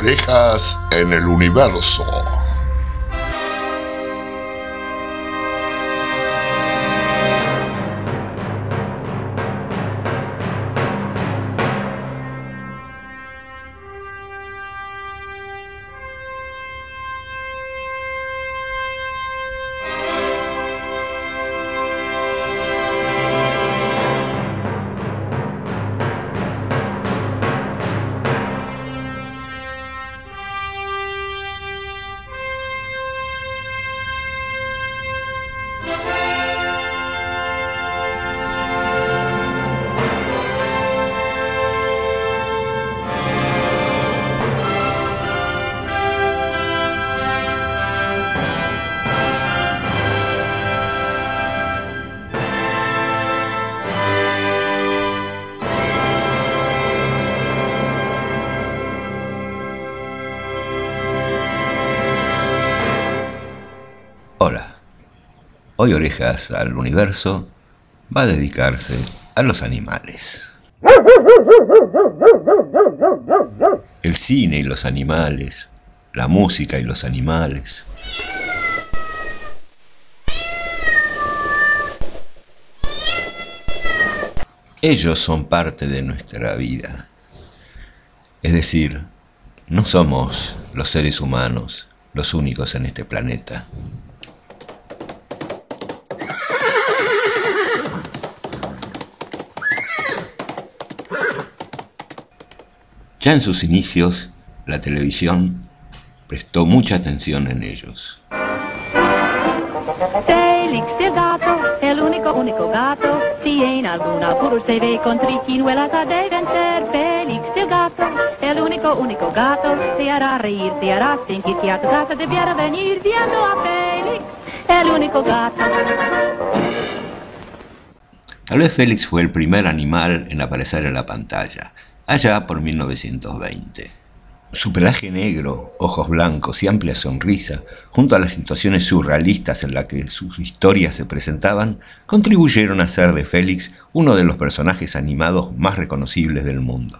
Orejas en el Universo. Hola, hoy Orejas al Universo va a dedicarse a los animales. El cine y los animales, la música y los animales. Ellos son parte de nuestra vida. Es decir, no somos los seres humanos los únicos en este planeta. Ya en sus inicios, la televisión prestó mucha atención en ellos. Félix el gato, el único gato. Si en alguna Purus TV con triquiñuelas deben ser. Félix el gato, el único gato. Te hará reír, te hará sentir que a tu casa debiera venir viendo a Félix, el único gato. Tal vez Félix fue el primer animal en aparecer en la pantalla, allá por 1920. Su pelaje negro, ojos blancos y amplia sonrisa, junto a las situaciones surrealistas en las que sus historias se presentaban, contribuyeron a hacer de Félix uno de los personajes animados más reconocibles del mundo.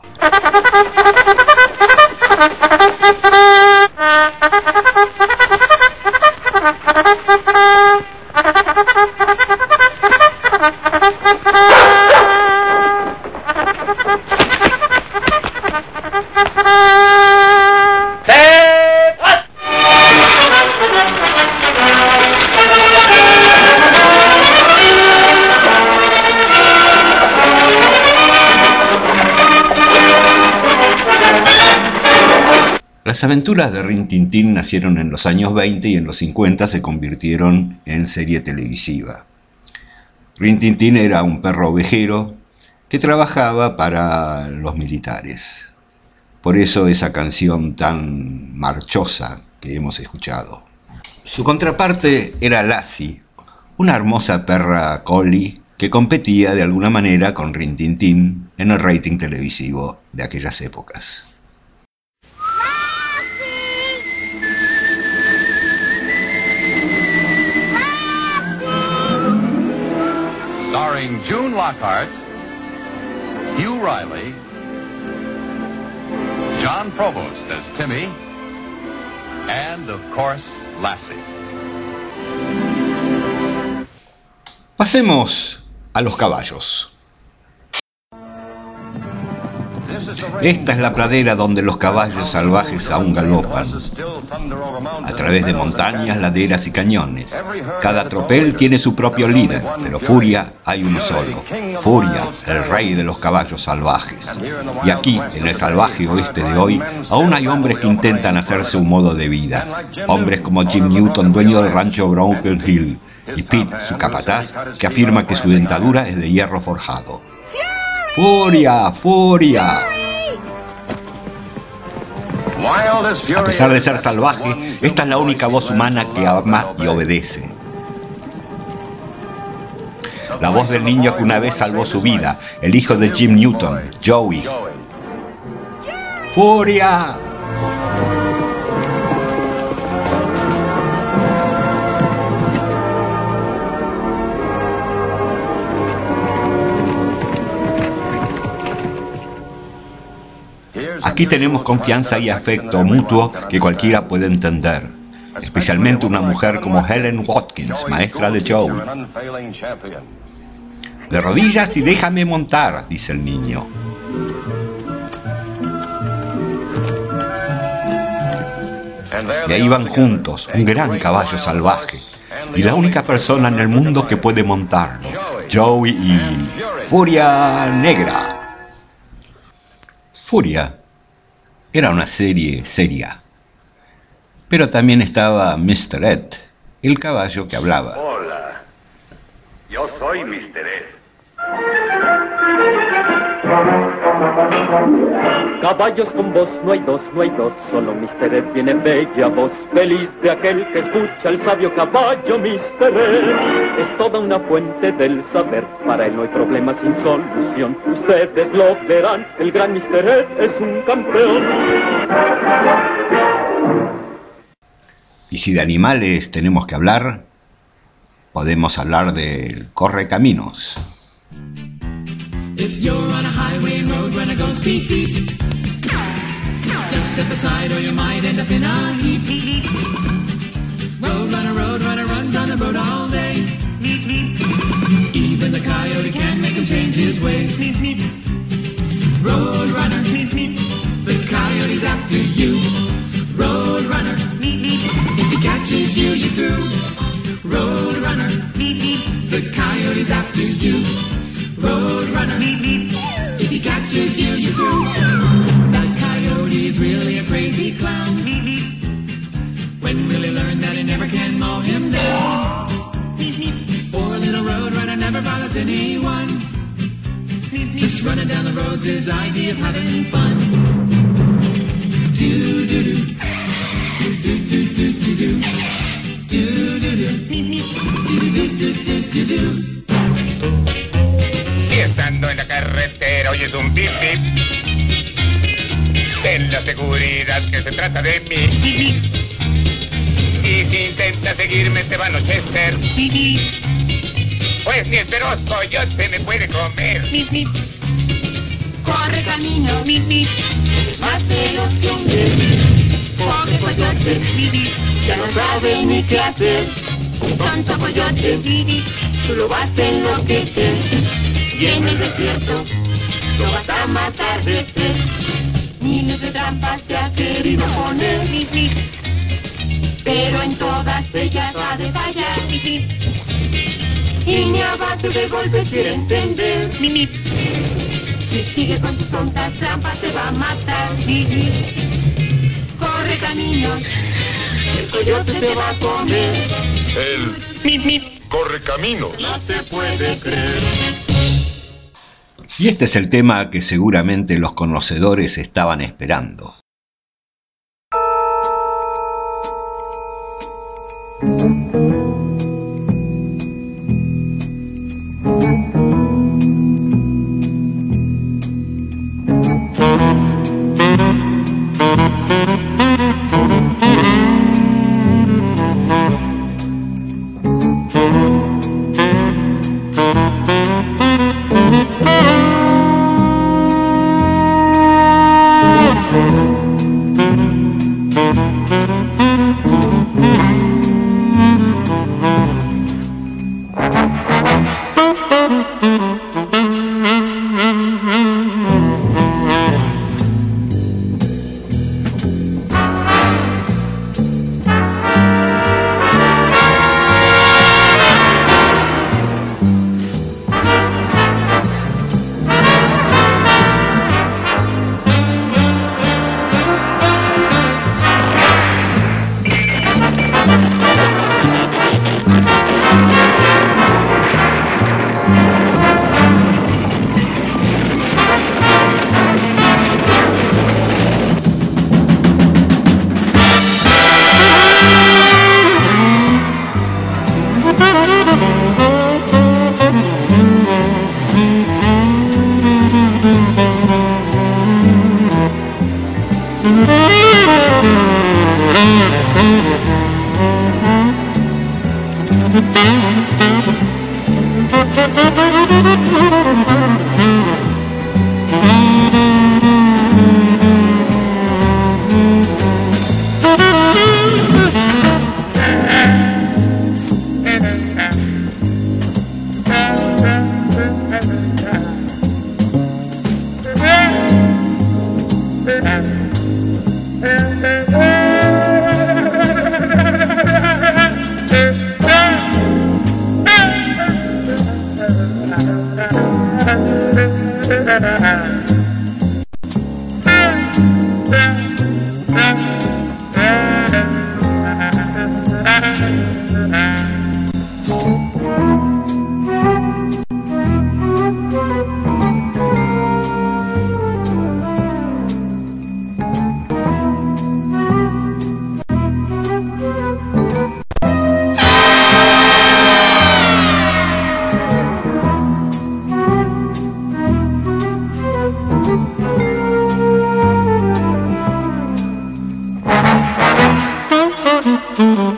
Las aventuras de Rin Tin Tin nacieron en los años 20 y en los 50 se convirtieron en serie televisiva. Rin Tin Tin era un perro ovejero que trabajaba para los militares. Por eso esa canción tan marchosa que hemos escuchado. Su contraparte era Lassie, una hermosa perra collie que competía de alguna manera con Rin Tin Tin en el rating televisivo de aquellas épocas. Starring June Lockhart, Hugh Riley, John Provost as Timmy, and, of course, Lassie. Pasemos a los caballos. Esta es la pradera donde los caballos salvajes aún galopan, a través de montañas, laderas y cañones. Cada tropel tiene su propio líder, pero Furia hay uno solo. Furia, el rey de los caballos salvajes. Y aquí, en el salvaje oeste de hoy, aún hay hombres que intentan hacerse un modo de vida. Hombres como Jim Newton, dueño del rancho Broken Hill, y Pete, su capataz, que afirma que su dentadura es de hierro forjado. ¡Furia! ¡Furia! A pesar de ser salvaje, esta es la única voz humana que ama y obedece. La voz del niño que una vez salvó su vida, el hijo de Jim Newton, Joey. ¡Furia! Aquí tenemos confianza y afecto mutuo que cualquiera puede entender, especialmente una mujer como Helen Watkins, maestra de Joey. De rodillas y déjame montar, dice el niño. Y ahí van juntos, un gran caballo salvaje, y la única persona en el mundo que puede montarlo, Joey y Furia Negra. Furia era una serie seria, pero también estaba Mr. Ed, el caballo que hablaba. Hola, yo soy Mr. Ed. Caballos con voz, no hay dos, solo Mr. Ed tiene bella voz, feliz de aquel que escucha el sabio caballo. Mr. Ed es toda una fuente del saber, para él no hay problema sin solución. Ustedes lo verán, el gran Mr. Ed es un campeón. Y si de animales tenemos que hablar, podemos hablar del correcaminos. If you're on a highway and roadrunner goes beep beep, just step aside or you might end up in a heap. Roadrunner runs on the road all day. Even the coyote can't make him change his ways. Roadrunner, the coyote's after you. Roadrunner, if he catches you, you're through. Roadrunner, the coyote's after you. Roadrunner, if he catches you, you're through. That coyote is really a crazy clown. When will he learn that he never can mow him down? Poor little Roadrunner never bothers anyone. Just running down the road's his idea of having fun. Do do do, do do do do do do, do do do, do do do do. Y estando en la carretera oyes un bip bip, ten la seguridad que se trata de mí. Y si intentas seguirme te va a anochecer, pues ni el feroz coyote me puede comer. Corre camino, más veloz que un león. Pobre coyote, ya no sabe ni qué hacer. Tonto coyote, tú lo vas a enloquecer. Y en el desierto lo vas a matar de sed. Miles de trampas te has querido poner, pero en todas ellas ha de fallar. Y ni a base de golpes quiere entender. Si sigue con tus tontas trampas te va a matar. Corre camino, el coyote te va a comer. El correcaminos. No se puede creer. Y este es el tema que seguramente los conocedores estaban esperando.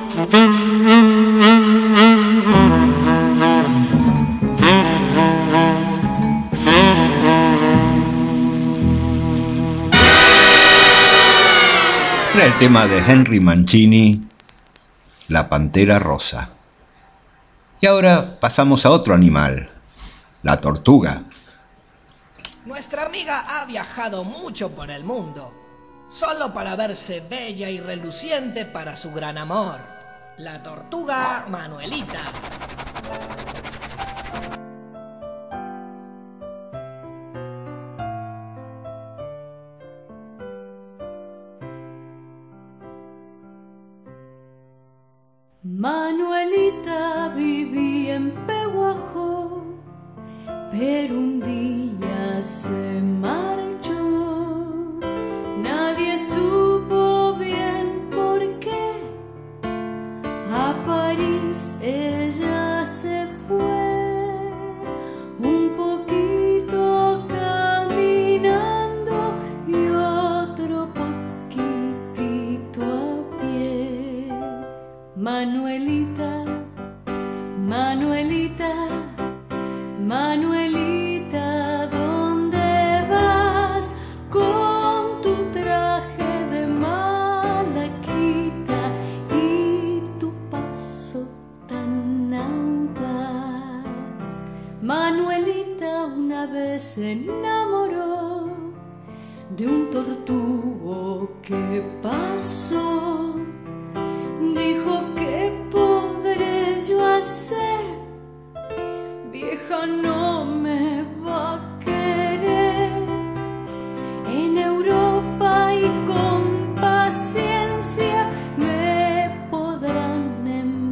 Era el tema de Henry Mancini, La Pantera Rosa. Y ahora pasamos a otro animal, la tortuga. Nuestra amiga ha viajado mucho por el mundo, solo para verse bella y reluciente para su gran amor, la tortuga Manuelita. Manuelita vivía en Pehuajó, pero un día se marchó. Nadie supo bien por qué. A París ella se fue, un poquito caminando y otro poquitito a pie. Manuelita, Manuelita, Manuelita, ¿dónde vas con tu traje de malaquita y tu paso tan audaz? Manuelita una vez se enamoró de un tortugo que pasó. Dijo, ¿qué podré yo hacer? Vieja no me va a querer. En Europa y con paciencia me podrán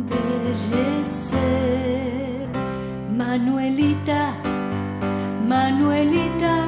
embellecer. Manuelita, Manuelita,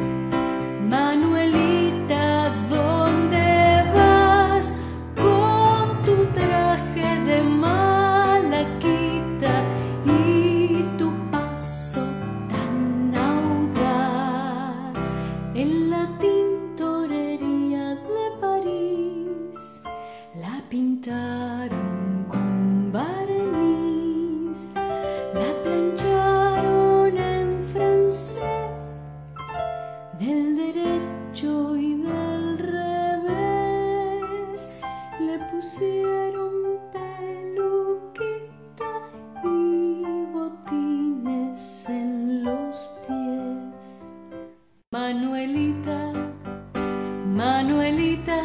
Manuelita, ¿dónde vas con tu traje de malaquita y tu paso tan audaz? En la tintorería de París la pintaron con barniz, la plancharon en francés, del derecho y del revés, le pusieron peluquita y botines en los pies. Manuelita, Manuelita,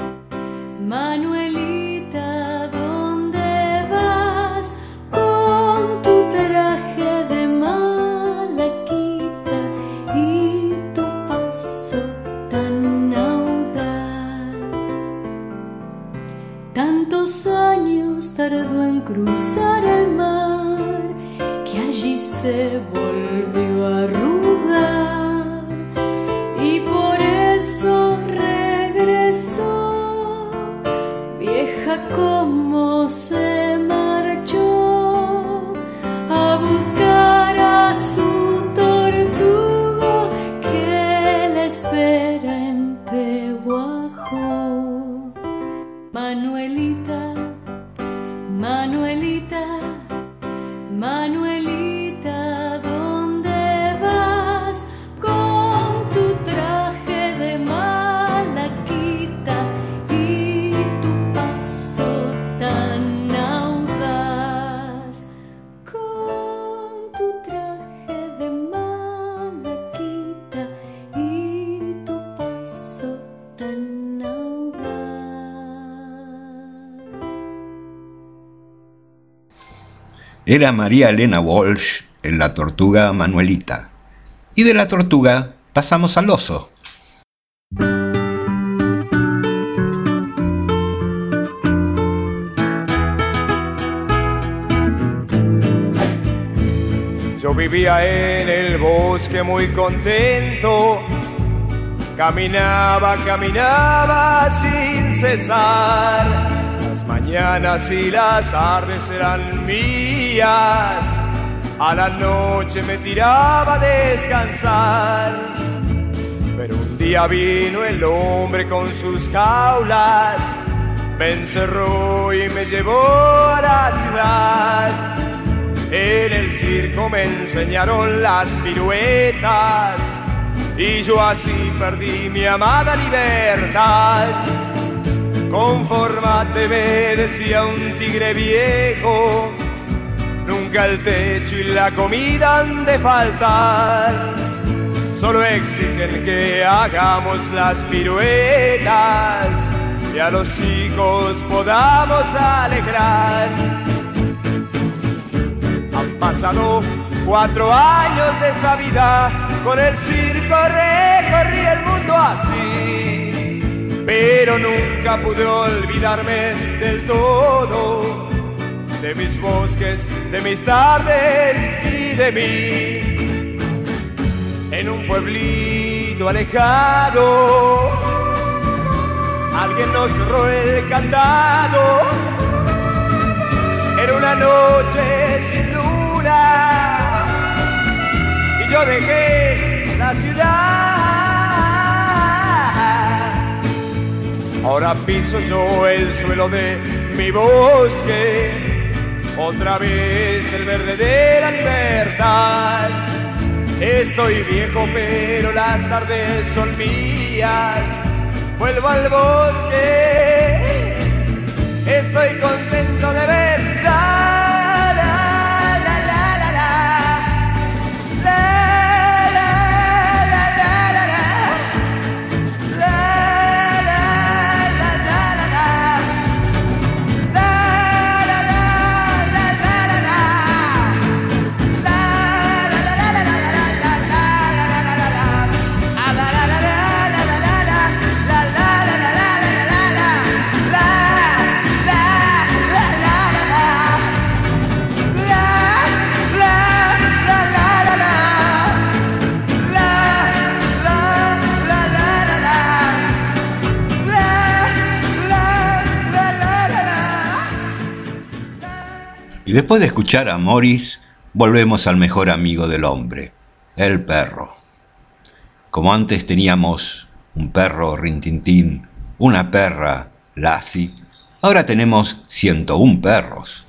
Manuelita, ¿dónde vas con tu traje de malaquita y tu paso tan audaz? Tantos años tardó en cruzar el mar, que allí se volvió a arrugar, y por eso regresó, vieja como se marchó, a buscar a su tortugo que la espera en Pehuajó. Manuelita, Manuelita, Manuelita, ¿dónde vas con tu traje de malaquita y tu paso tan audaz? Con tu traje de malaquita y tu paso tan audaz. Era María Elena Walsh en La Tortuga Manuelita. Y de la tortuga pasamos al oso. Yo vivía en el bosque muy contento, caminaba, caminaba sin cesar. Las mañanas y las tardes eran mías, a la noche me tiraba a descansar. Pero un día vino el hombre con sus jaulas, me encerró y me llevó a la ciudad. En el circo me enseñaron las piruetas y yo así perdí mi amada libertad. Confórmate, me decía un tigre viejo, nunca el techo y la comida han de faltar. Solo exigen que hagamos las piruetas y a los hijos podamos alegrar. Han pasado 4 años de esta vida, con el circo recorrí el mundo así, pero nunca pude olvidarme del todo, de mis bosques, de mis tardes y de mí. En un pueblito alejado, alguien nos cerró el candado. Era una noche sin luna y yo dejé la ciudad. Ahora piso yo el suelo de mi bosque, otra vez el verde de la libertad. Estoy viejo pero las tardes son mías, vuelvo al bosque, estoy contento de ver la, la, la, la, la, la, la, la, la, la, la, Y después de escuchar a Morris, volvemos al mejor amigo del hombre, el perro. Como antes teníamos un perro Rintintín, una perra Lassie, ahora tenemos 101 perros.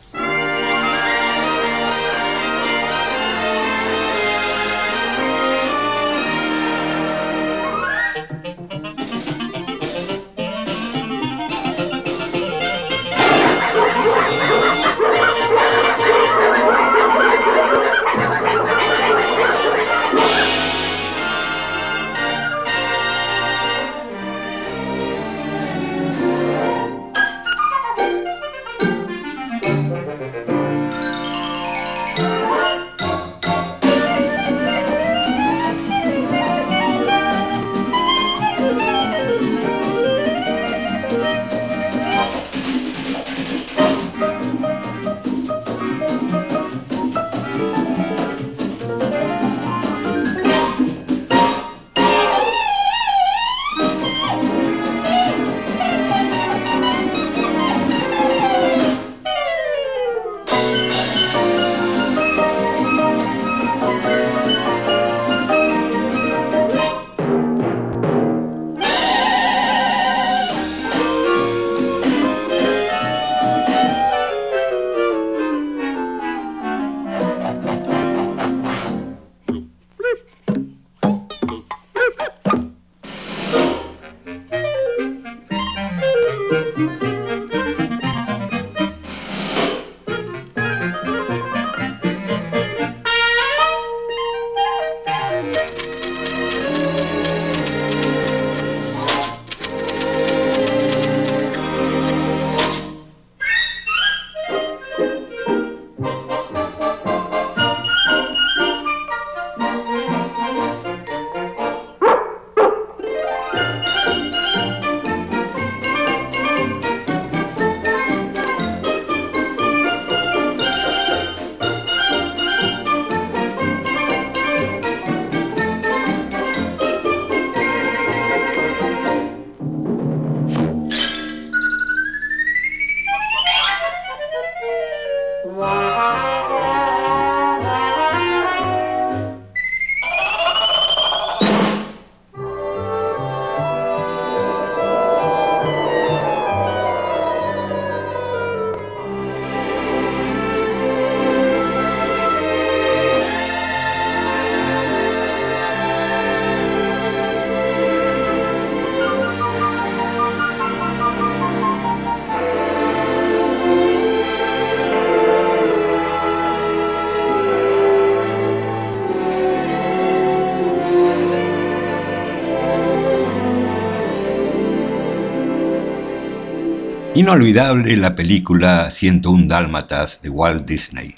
Inolvidable la película 101 Dálmatas de Walt Disney.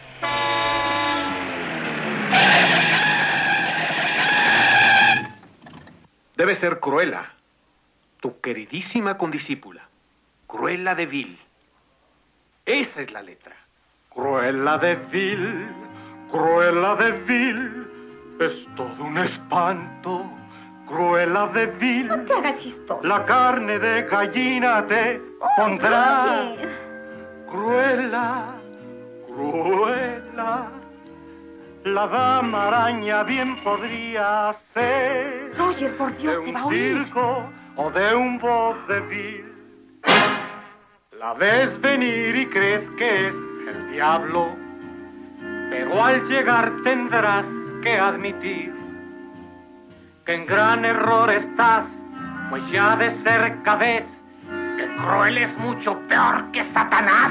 Debe ser Cruella, tu queridísima condiscípula. Cruella de Vil. Esa es la letra. Cruella de Vil, Cruella de Vil, es todo un espanto. Cruella de Vil. No te hagas chistoso. La carne de gallina te pondrá. Oye. Cruella, Cruella, la dama araña bien podría ser. Roger, por Dios, de te va a un oír. circo o de un vodevil. La ves venir y crees que es el diablo, pero al llegar tendrás que admitir que en gran error estás, pues ya de cerca ves que Cruella es mucho peor que Satanás.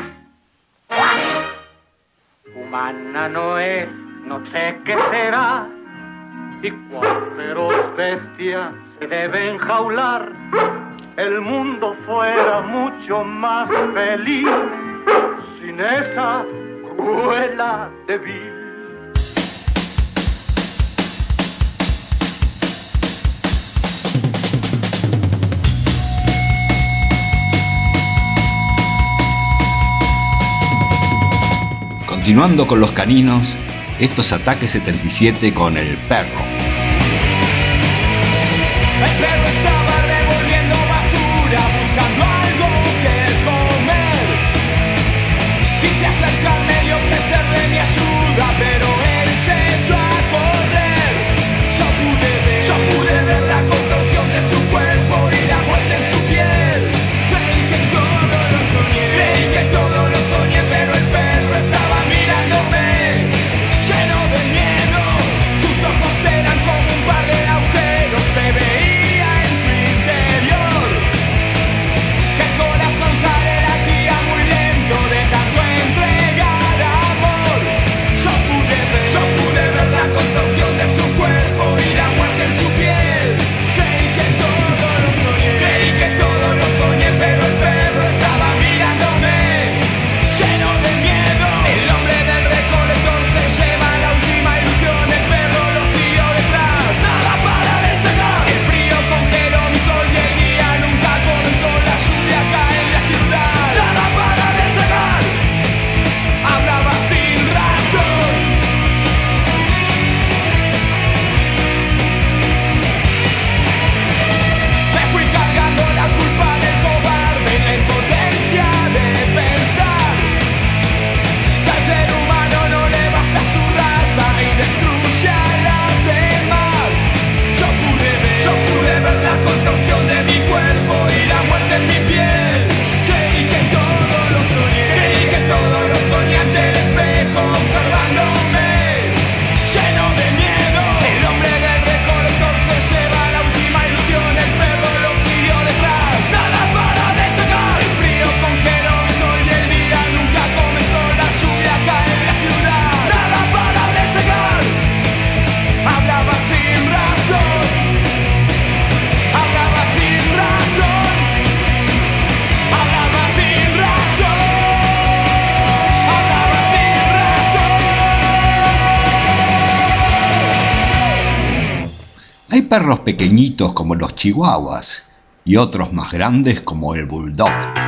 Humana no es, no sé qué será, y cual feroz bestia se debe enjaular. El mundo fuera mucho más feliz sin esa Cruella de Vil. Continuando con los caninos, esto es Ataque 77 con El Perro. El perro estaba revolviendo basura, buscando algo que comer. Quise acercarme y ofrecerle mi ayuda, pero él se echó a correr. Yo pude ver la contorsión de su cuerpo y la muerte en su piel. Creí que todo lo soñé, pero el perro estaba mirándome, lleno de miedo. Sus ojos eran como un par de agujeros, se veía en su interior que el corazón ya le latía muy lento de tanto entregar amor. Yo pude ver la contorsión de su cuerpo y la muerte en su piel. Creí que todo lo soñé, pero el perro estaba mirándome, lleno de miedo. El hombre del recolector se lleva la última ilusión, el perro lo siguió detrás, nada para destacar. El frío congeló mi sol y el día nunca comenzó, la lluvia cae en la ciudad, nada para destacar. Hablaba sin razón. Me fui cargando la culpa del cobarde, la impotencia de pensar que al ser humano no le basta su raza y destruye a las demás. Yo pude ver la contorsión de mi cuerpo y la muerte en mi piel. Creí que todo lo soñé ante el espejo observándome, lleno de miedo. El hombre del recolector se lleva la última ilusión, el perro lo siguió detrás, nada para destacar. El frío congeló mi sol y el día nunca comenzó, la lluvia cae en la ciudad, nada para destacar. Hablaba sin razón, hablaba sin razón, hablaba sin razón, hablaba sin razón. Hay perros pequeñitos como los chihuahuas y otros más grandes como el bulldog.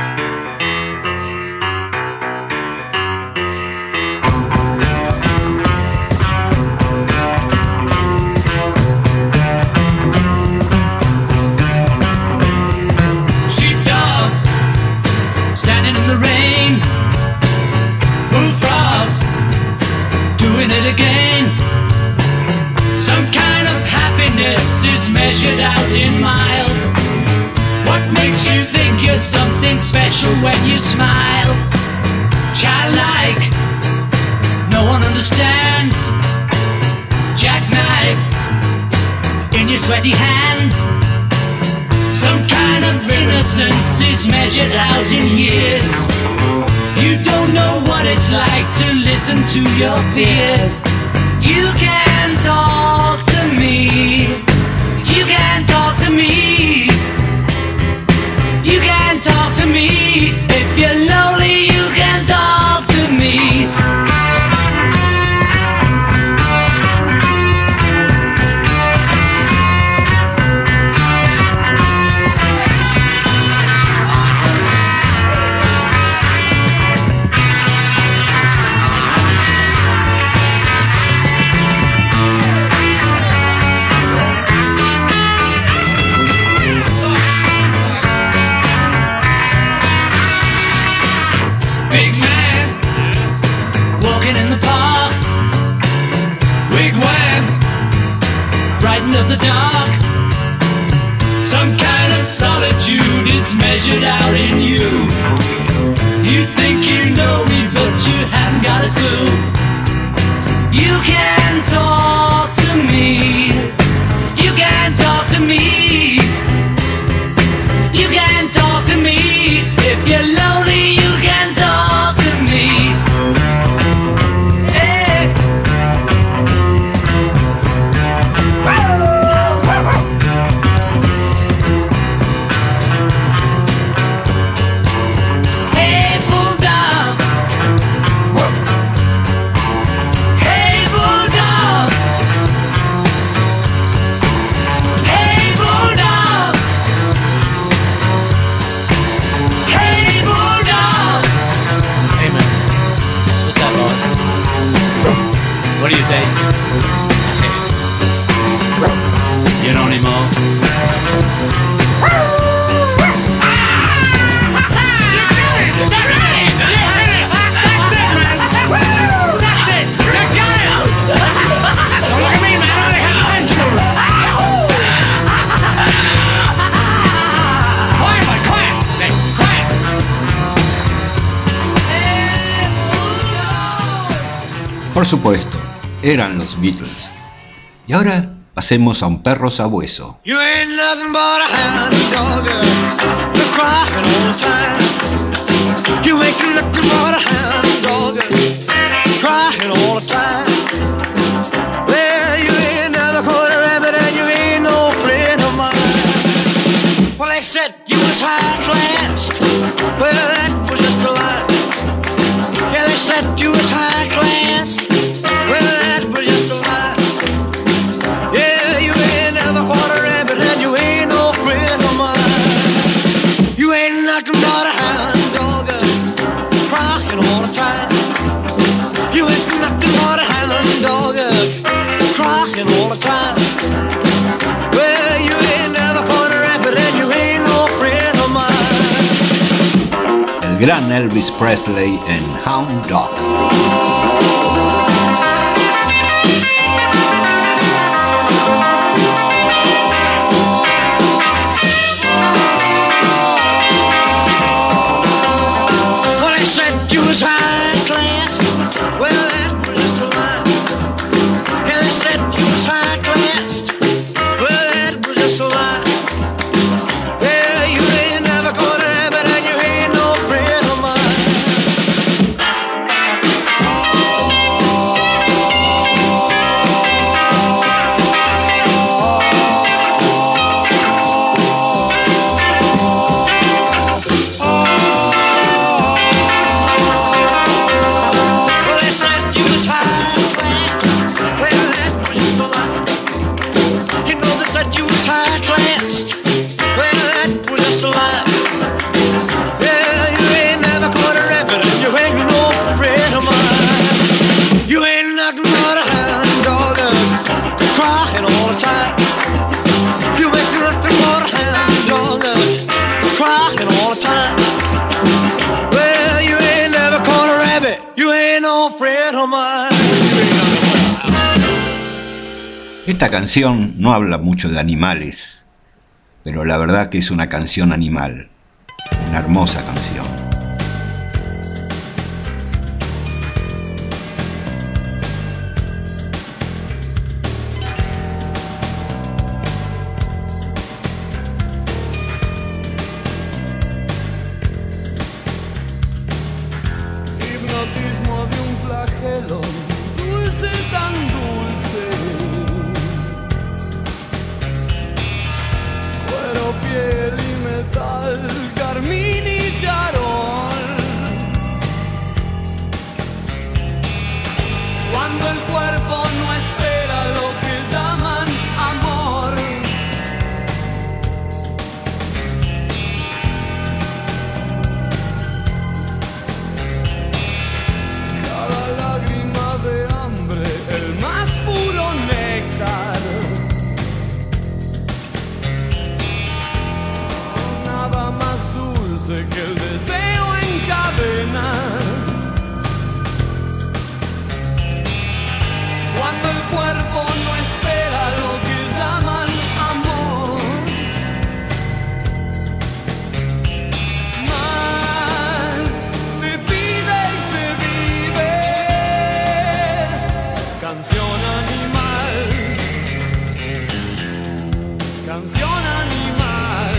Sheepdog, standing in the rain. Bullfrog, doing it again. Some kind of happiness is measured out in miles. What makes you think you're something special when you smile? Childlike, no one understands. Jackknife in your sweaty hands. Some kind of innocence is measured out in years. You don't know what it's like to listen to your fears. You can talk to me. You can talk to me. You can talk to me. If you're lonely, you can talk to me. Of the dark, some kind of solitude is measured out in you. You think you know me, but you haven't got a clue. You can talk to me. You can talk to me. You can talk to me. If you're lonely, you can talk to me. Hey. What do you say? Say it. You don't anymore. Por supuesto, eran los Beatles. Y ahora pasemos a un perro sabueso. You ain't nothing but a hound dog, you're crying all the time. You ain't nothing but a hound dog, crying all the time. Well, you ain't never caught a rabbit and you ain't no friend of mine. Well, they said you was high class. Well, that was just a lie. Yeah, they said you was high class. Well, that was just a lie. Yeah, you ain't never caught a rabbit and you ain't no friend of mine. You ain't nothing but a hound dog, crying all the time. You ain't nothing but a hound dog, crying all the time. Well, you ain't never caught a rabbit and you ain't no friend of mine. El gran Elvis Presley en Hound Dog. High class, well that was just a lie. Yeah, they said you was high class, well that was just a lie. Yeah, you ain't never caught a rabbit and you ain't no friend of mine. High class, well that was just a lie. Yeah, you ain't never caught a rabbit and you ain't no friend of mine. You ain't nothing but a hound dog, crying all the time. You ain't nothing but a hound dog, crying all the time. Well, you ain't never caught a rabbit, you ain't no friend of mine. Esta canción no habla mucho de animales, pero la verdad que es una canción animal, una hermosa canción. Hipnotismo de un flagelo, dulce tan dulce. Piel y metal, carmín y charol. Cuando el cuerpo no espera lo que llaman amor. Cada lágrima de hambre, el más puro néctar. Nada más dulce que el deseo en cadenas. Cuando el cuerpo no espera lo que llaman amor. Más se pide y se vive. Canción animal. Canción animal.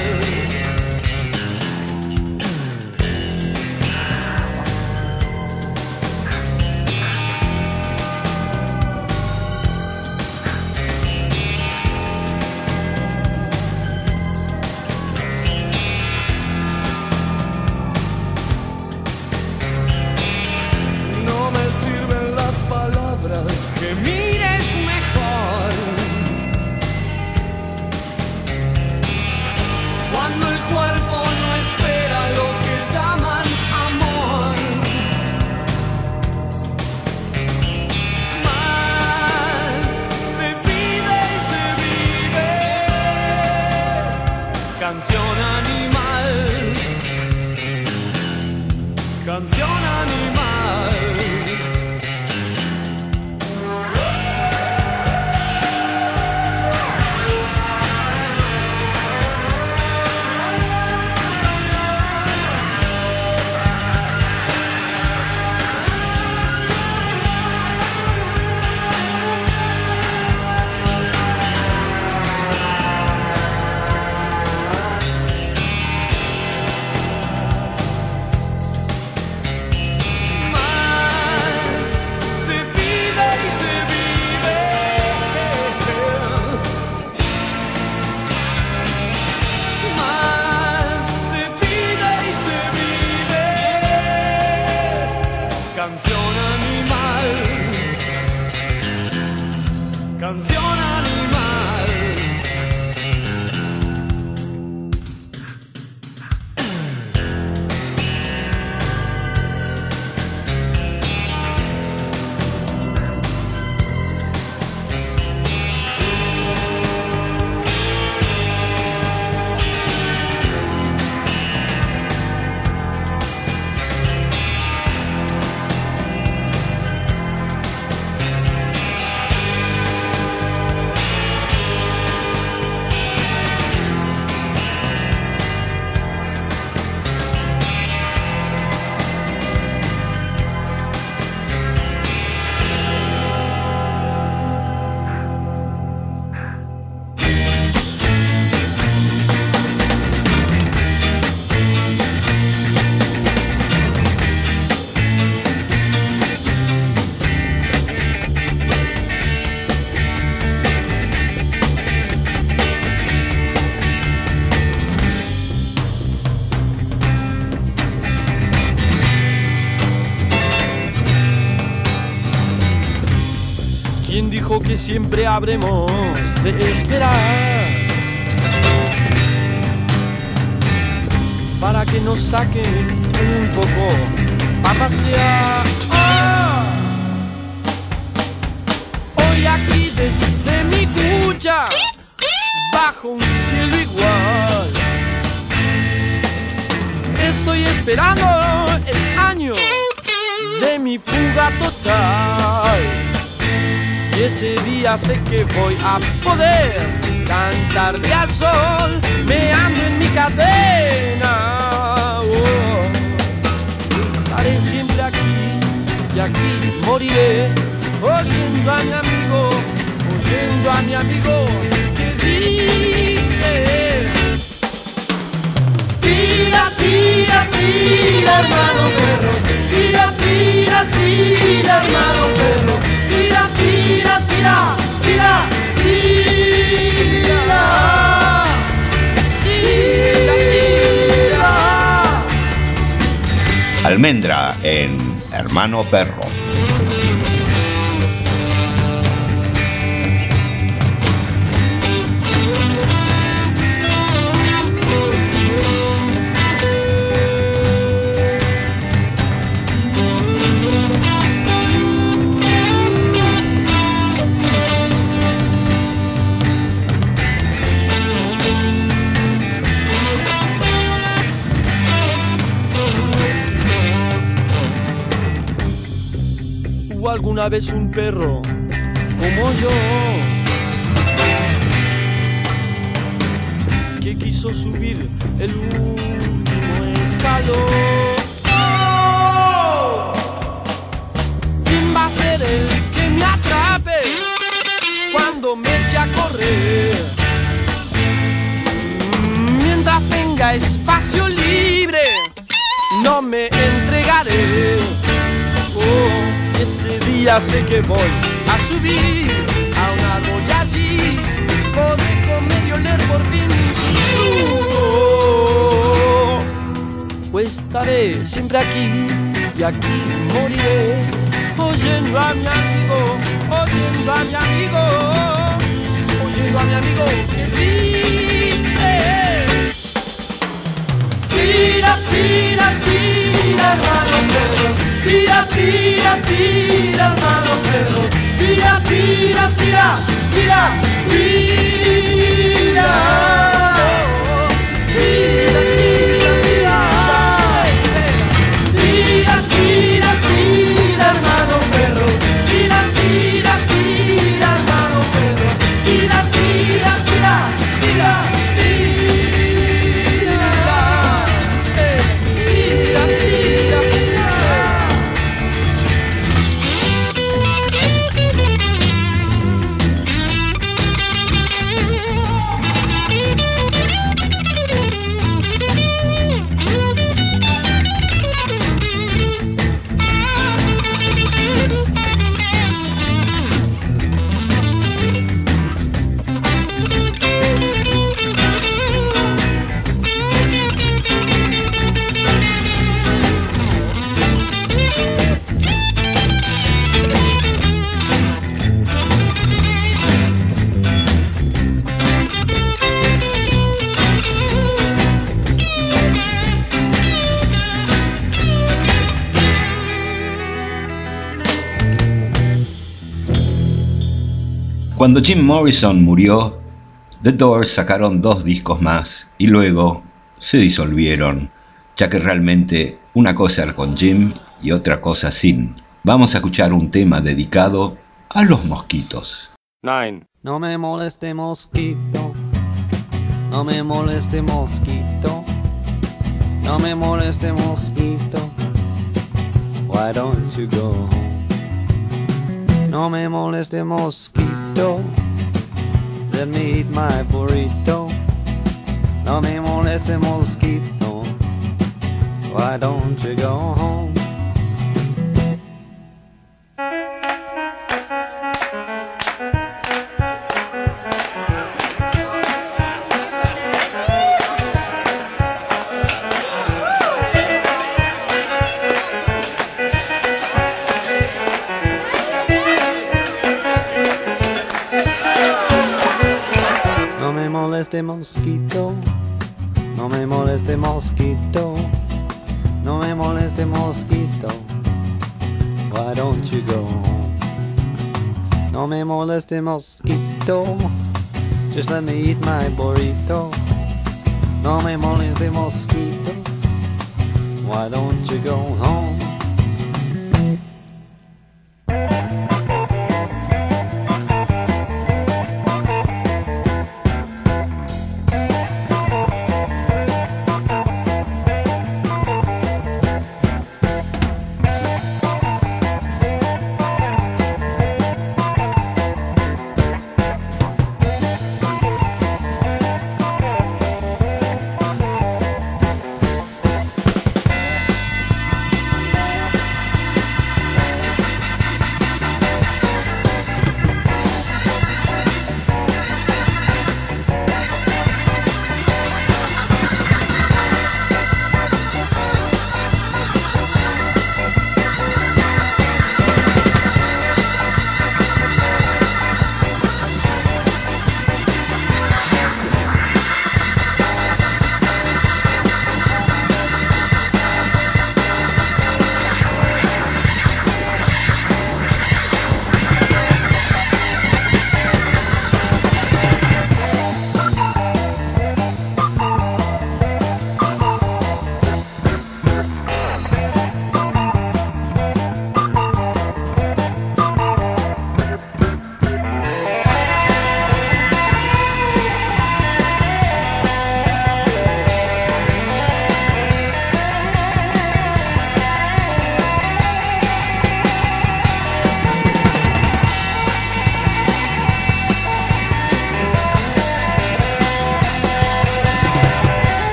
No me sirven las palabras, que mires mejor. Cuando el cuerpo no espera lo que llaman amor. Más se pide y se vive. Canción animal. Canción animal. Más se pide y se vive. Más se pide y se vive. Canción animal. Canción animal. ¿Quién dijo que siempre habremos de esperar para que nos saquen un poco a pasear? Hoy aquí desde mi cucha, bajo un cielo igual, estoy esperando el año de mi fuga total. Y ese día sé que voy a poder cantarle al sol, meando en mi cadena. Estaré siempre aquí y aquí moriré, oyendo a mi amigo que dice: tira, tira, tira, hermano perro, tira, tira, tira, hermano perro, tira, tira, tira, tira, tira, tira, tira. Almendra en Hermano Perro. tuvo alguna vez un perro como yo, que quiso subir el último escalón. ¡Oh! ¿Quién va a ser el que me atrape cuando me eche a correr? Mientras tenga espacio libre, no me entregaré. Oh, ese día sé que voy a subir a un árbol y allí podré comer y oler por fin sus frutos. Pues estaré siempre aquí y aquí moriré, oyendo a mi amigo, oyendo a mi amigo, oyendo a mi amigo que dice: tira, tira, tira, hermano perro, tira, tira, tira, hermano perro, tira, tira, tira, tira, tira, tira, tira, tira, tira, tira, hermano perro, tira, tira, tira, hermano perro, tira, tira, tira, tira, Cuando Jim Morrison murió, The Doors sacaron 2 discos más y luego se disolvieron, ya que realmente una cosa era con Jim y otra cosa sin. Vamos a escuchar un tema dedicado a los mosquitos. 9. No me moleste mosquito, no me moleste mosquito, no me moleste mosquito, why don't you go home? No me moleste mosquito, let me eat my burrito. No me moleste mosquito, why don't you go home? No me moleste mosquito, no me moleste mosquito, no me moleste mosquito, why don't you go home? No me moleste mosquito, just let me eat my burrito. No me moleste mosquito, why don't you go home?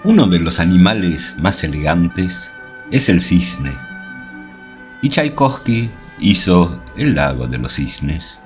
Uno de los animales más elegantes es el cisne, y Tchaikovsky hizo El lago de los cisnes.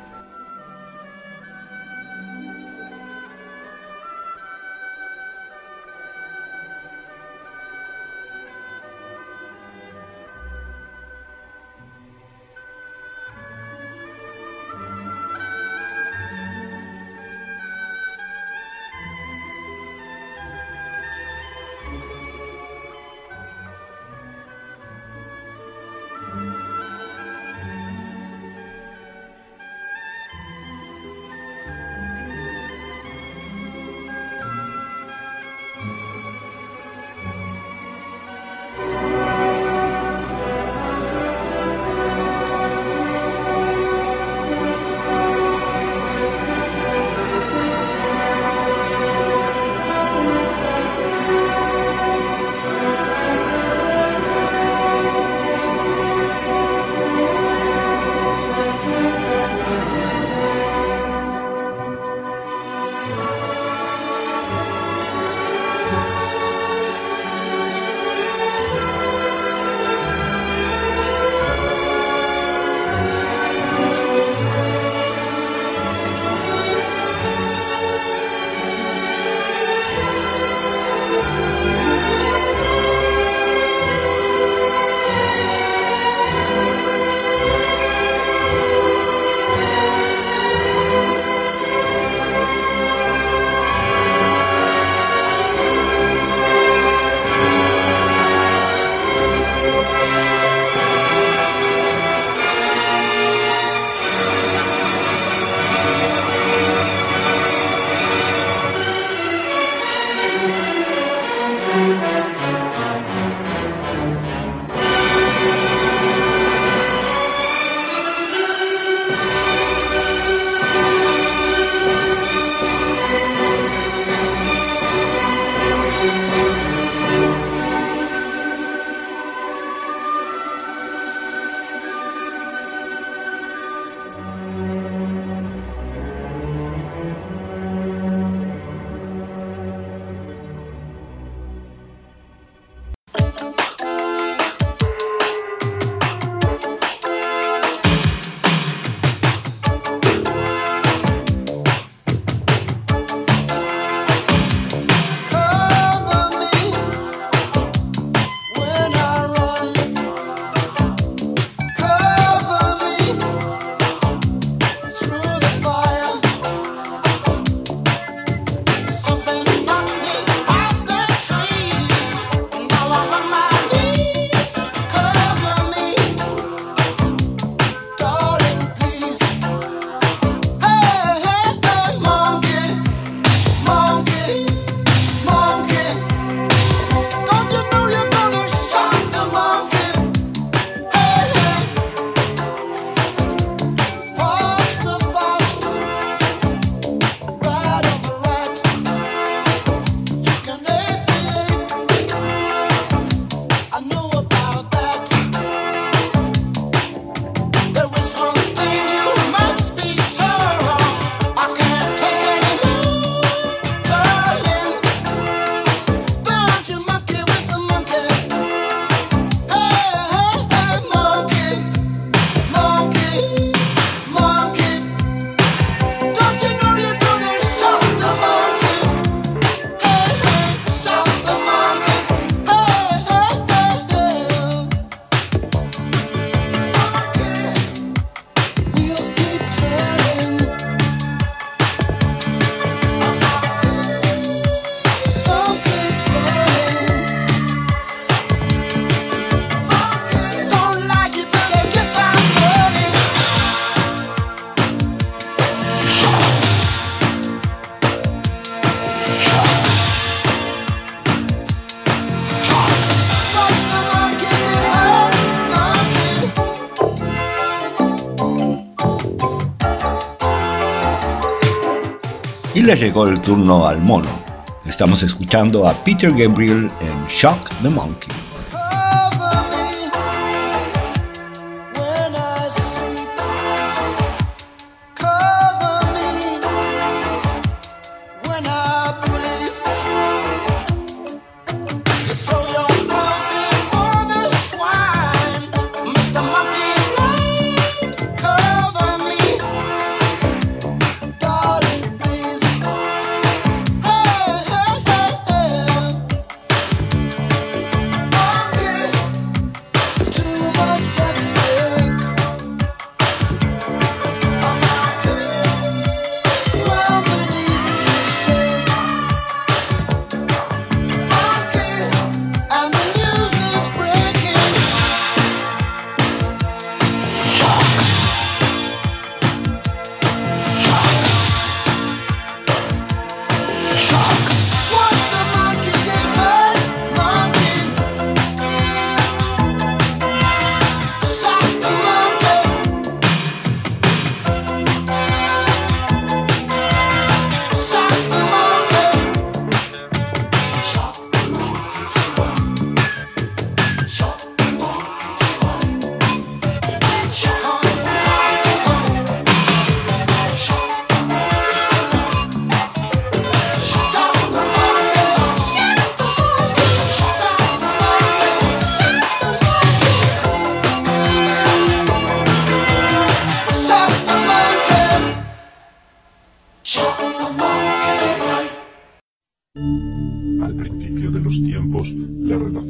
Y le llegó el turno al mono. Estamos escuchando a Peter Gabriel en Shock the Monkey.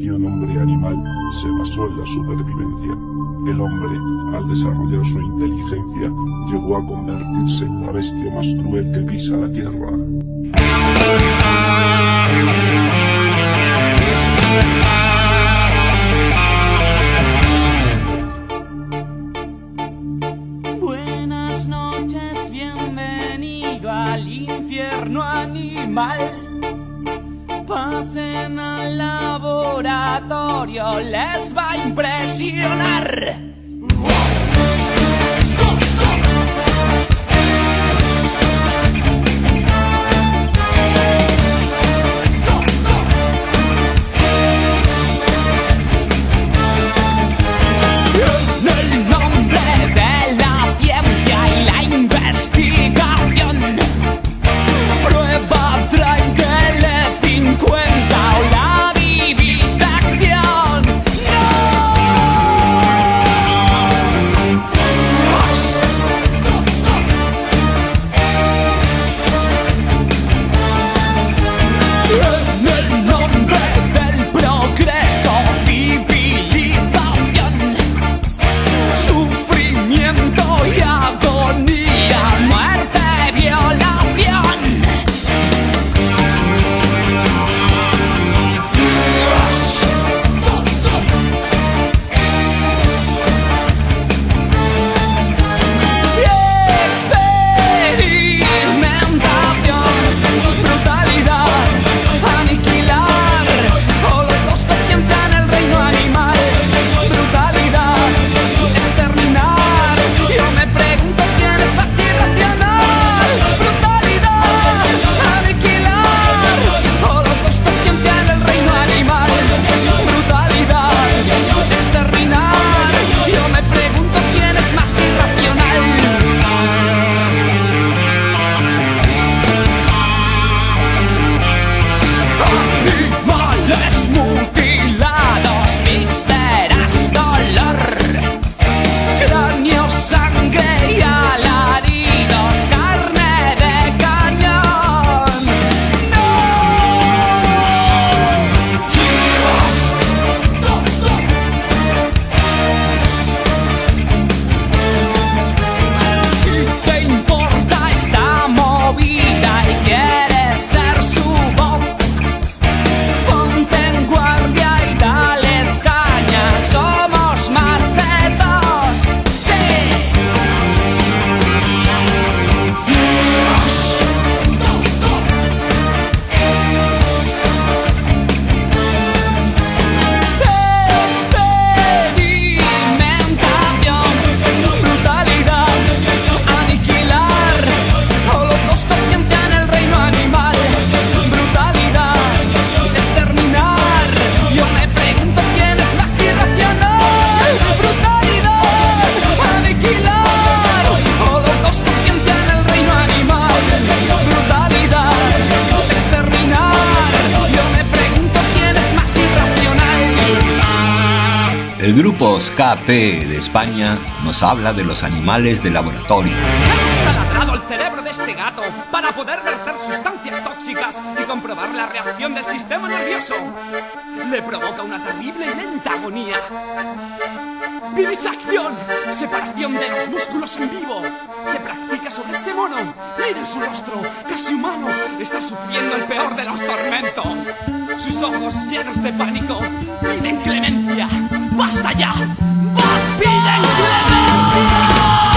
relación hombre-animal se basó en la supervivencia. El hombre, al desarrollar su inteligencia, llegó a convertirse en la bestia más cruel que pisa la tierra. Buenas noches, bienvenido al infierno animal. Pasen al laboratorio, les va a impresionar. En el nombre de la ciencia y la investigación, prueba Tele50 o la vivisección. En el nombre del progreso, civilización, sufrimiento y agonía, muerte, violación. Experimentación, brutalidad, aniquilar, holocausto, ciencia en el reino animal. Brutalidad, exterminar, yo me pregunto quién es más irracional. Brutalidad, aniquilar, holocausto, ciencia en el reino animal. Brutalidad, exterminar, yo me pregunto quién es más irracional. Animales mutilados, vísceras, dolor, cráneos, sangre y alaridos, carne de cañón. Si te importa esta movida y quieres ser su voz, ponte en guardia y dales caña, somos más de dos. Sí. Experimentación, brutalidad, aniquilar, holocausto, ciencia en el reino animal. Brutalidad, exterminar, yo me pregunto quién es más irracional. Brutalidad, aniquilar, holocausto, ciencia en el reino animal. Brutalidad, exterminar, yo me pregunto quién es más irracional. El grupo Ska P de España nos habla de los animales de laboratorio. Está ladrado el cerebro de este gato para poder verter sustancias tóxicas y comprobar la reacción del sistema nervioso. Le provoca una terrible y lenta agonía. Vivisección, separación de los músculos en vivo. Se practica sobre este mono. Miren su rostro, casi humano. Está sufriendo el peor de los tormentos. Sus ojos llenos de pánico piden clemencia. ¡Basta ya! ¡Basta! ¡Piden clemencia!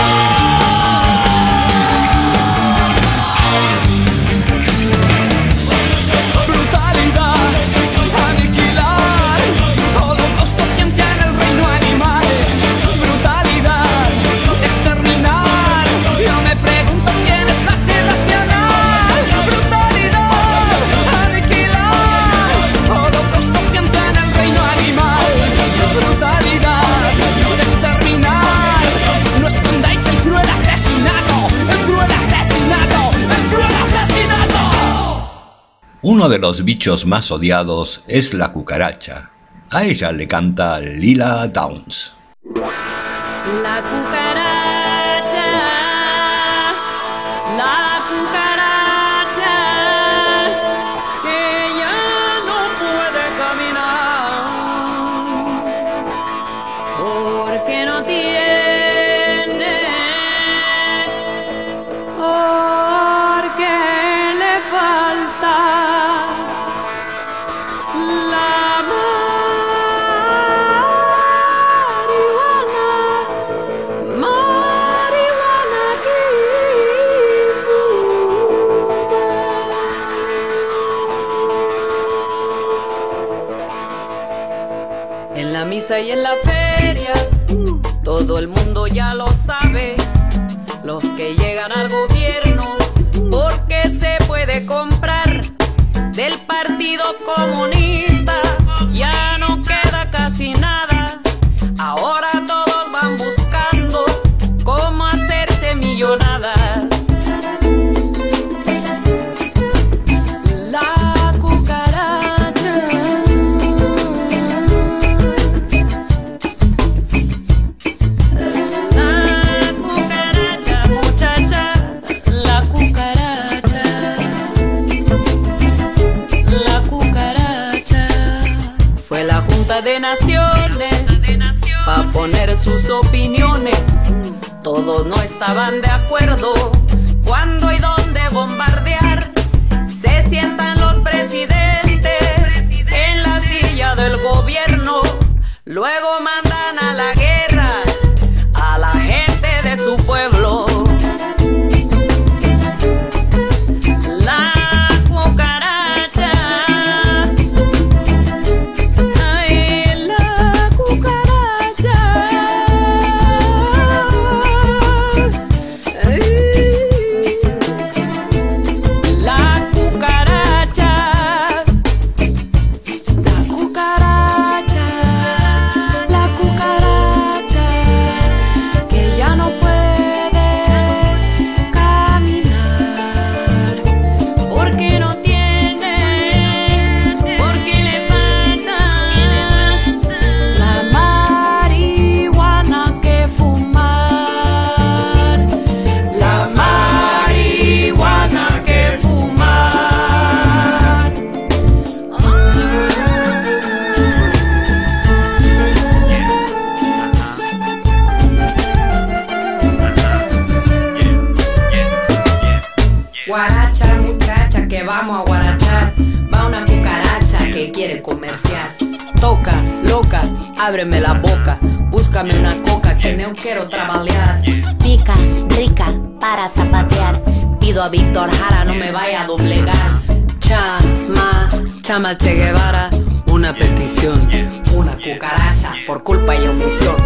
Brutalidad, aniquilar, holocausto, ciencia en el reino animal. Brutalidad, exterminar, yo me pregunto quién es más irracional. Brutalidad, aniquilar, holocausto, ciencia en el reino animal. Brutalidad, exterminar, no escondáis el cruel asesinato, el cruel asesinato, el cruel asesinato. Uno de los bichos más odiados es la cucaracha. A ella le canta Lila Downs. La cucaracha, que ya no puede caminar. En la misa y en la feria, todo el mundo ya lo sabe. Los que llegan al gobierno, porque se puede comprar. Del Partido Comunista ya no queda casi nada. Ahora todos van buscando cómo hacerse millonadas. De naciones pa' poner sus opiniones. Todos no estaban de acuerdo cuándo y dónde bombardear. Se sientan los presidentes en la silla del gobierno, luego mandan a la guerra a la gente de su pueblo. Guaracha, muchacha, que vamos a guarachar. Va una cucaracha que quiere comerciar. Toca, loca, ábreme la boca. Búscame una coca que no quiero trabajar. Pica, rica, para zapatear. Pido a Víctor Jara, no me vaya a doblegar. Chama Che Guevara. Una petición, una cucaracha por culpa y omisión.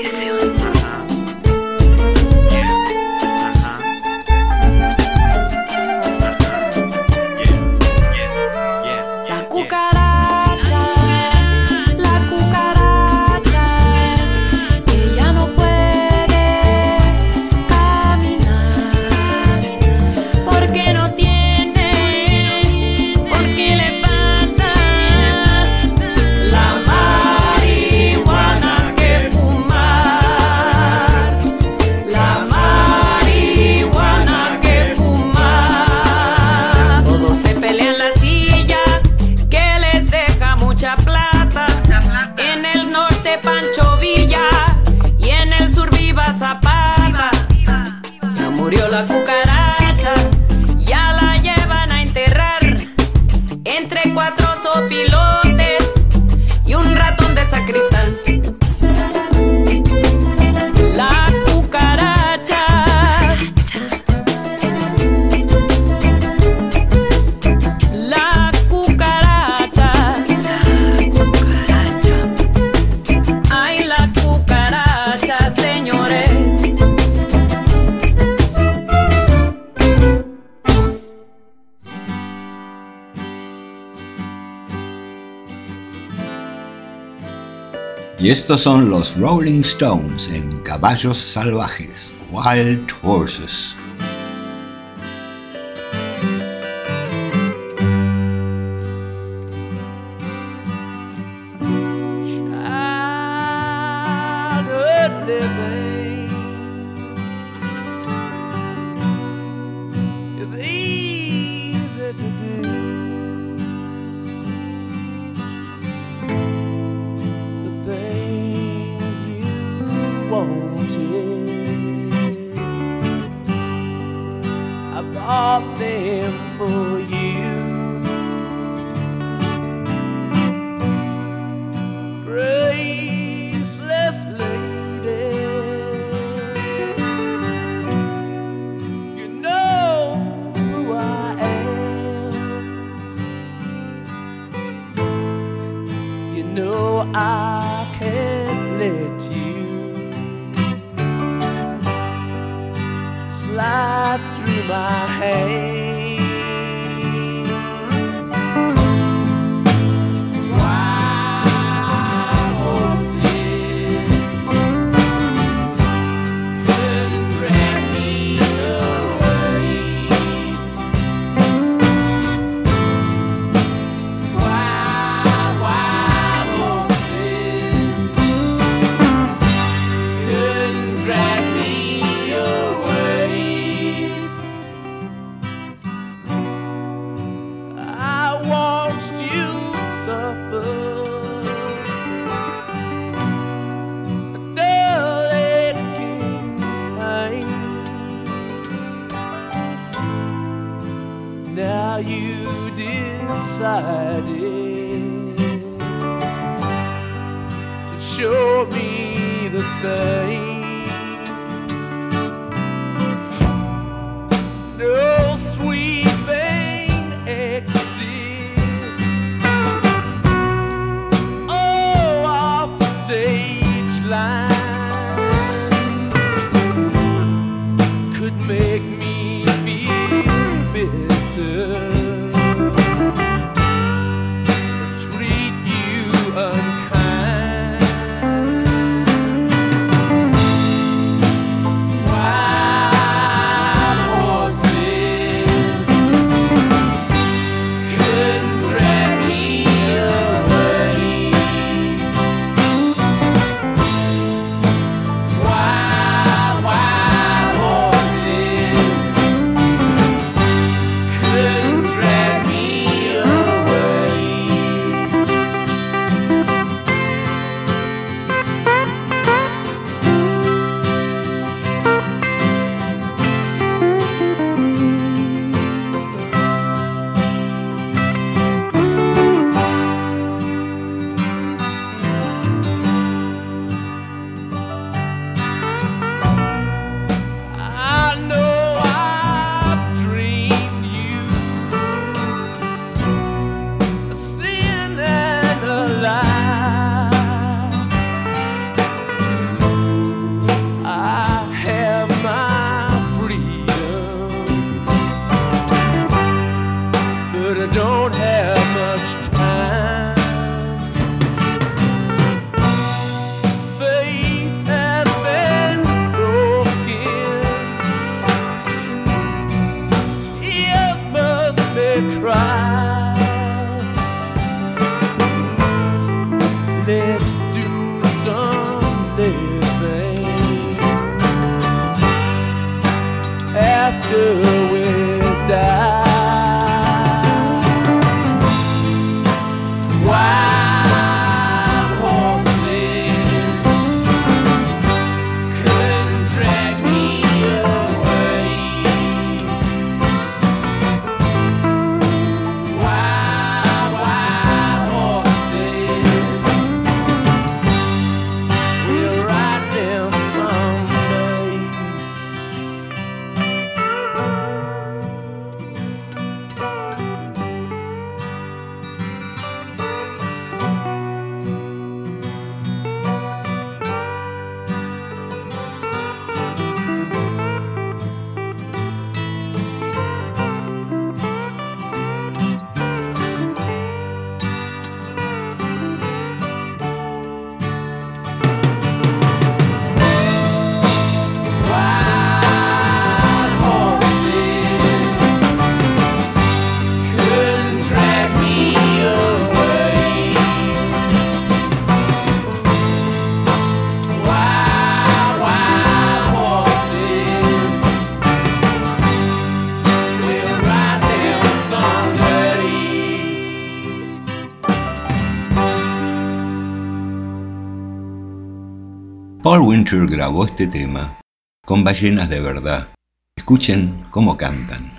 Murió la cucaracha, ya la llevan a enterrar entre 4 sopilotes y un ratón de sacristán. La cucaracha, la cucaracha, ay la cucaracha, señores. Y estos son los Rolling Stones en Caballos Salvajes, Wild Horses. Childhood living is easy to do. I bought them for you. Graceless lady, you know who I am. You know I decided to show me the same. No sweet vein exits. Oh, off stage lines could make me feel bitter, treat you unkind. Wild horses couldn't drag me away. Wild, wild horses couldn't drag me away. I know I've dreamed you a sin and a lie. I have my freedom, but I don't have much time. Faith has been broken, tears must be cried. Let's do some living after we die. Wild horses couldn't drag me away. Wild, wild horses, we'll ride them someday. Wild horses couldn't drag me away. Wild, wild horses, we'll ride them someday. Paul Winter grabó este tema con ballenas de verdad. Escuchen cómo cantan.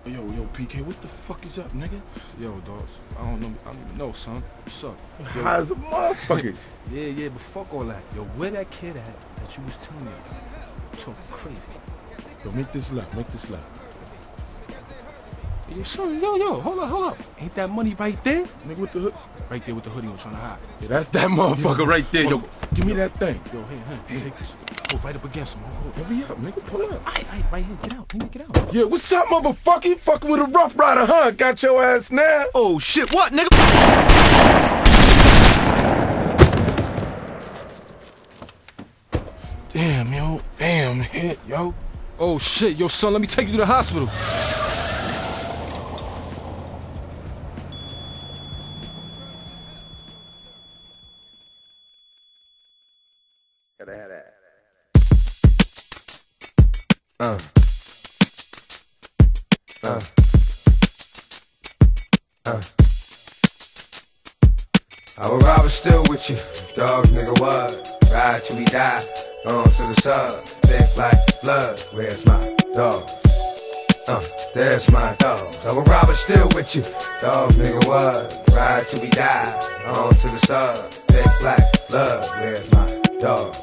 Yo, PK, what the fuck is up, nigga? Yo, dogs, I don't even know, son. What's up? High as a motherfucker. Yeah, but fuck all that. Yo, where that kid at that you was telling me about? I'm talking crazy. Yo, make this left. Yo, son, yo, hold up. Ain't that money right there? Nigga with the hood. Right there with the hoodie on trying to hide. Yeah, that's that motherfucker right there. Yo, give me that thing. Yo, here, take this. Oh, right up against him. Hurry up, nigga, pull up. Aight, right here, get out, nigga, get out. Yeah, what's up, motherfucker? You fucking with a Rough Rider, huh? Got your ass now? Oh, shit, what, nigga? Damn, hit, yo. Oh, shit, yo, son, let me take you to the hospital. Gotta have that. I would rather still with you, dog, nigga, what? Ride till we die, on to the sub, thick like blood. Where's my dogs? There's my dogs. I would rather still with you, dog, nigga, what? Ride till we die, on to the sub, thick like blood. Where's my dogs?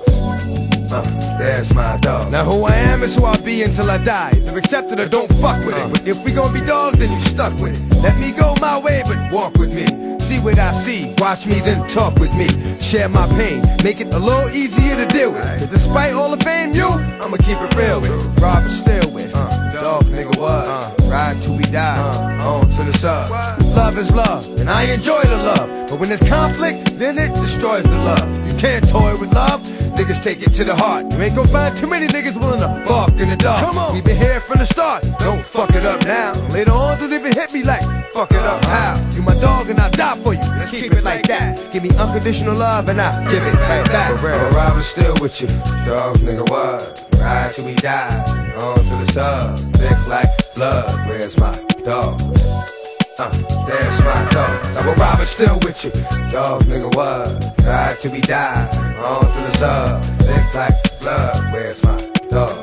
There's my dog. Now who I am is who I'll be until I die. If accept it or don't fuck with it. But if we gon' be dogs, then you stuck with it. Let me go my way, but walk with me. See what I see, watch me, then talk with me. Share my pain, make it a little easier to deal with. Cause despite all the fame, I'ma keep it real with it. Robert still with dog, nigga, what? Ride till we die, on to the sub. Love is love, and I enjoy the love. But when there's conflict, then it destroys the love. You can't toy with love, niggas take it to the heart. You ain't gon' find too many niggas willing to bark in the dark. Come on, we been here from the start, don't fuck it up now. Later on, don't even hit me like, fuck it up how? You my dog and I'll die for you, let's keep it like that. Give me unconditional love and I'll give it right back. I'll ride still with you, dog, nigga, what? Ride till we die, on to the sub, thick like blood. Where's my dog? There's my dog. I will ride still with you, dog, nigga, what? Ride till we die, on to the sub, thick like blood. Where's my dog?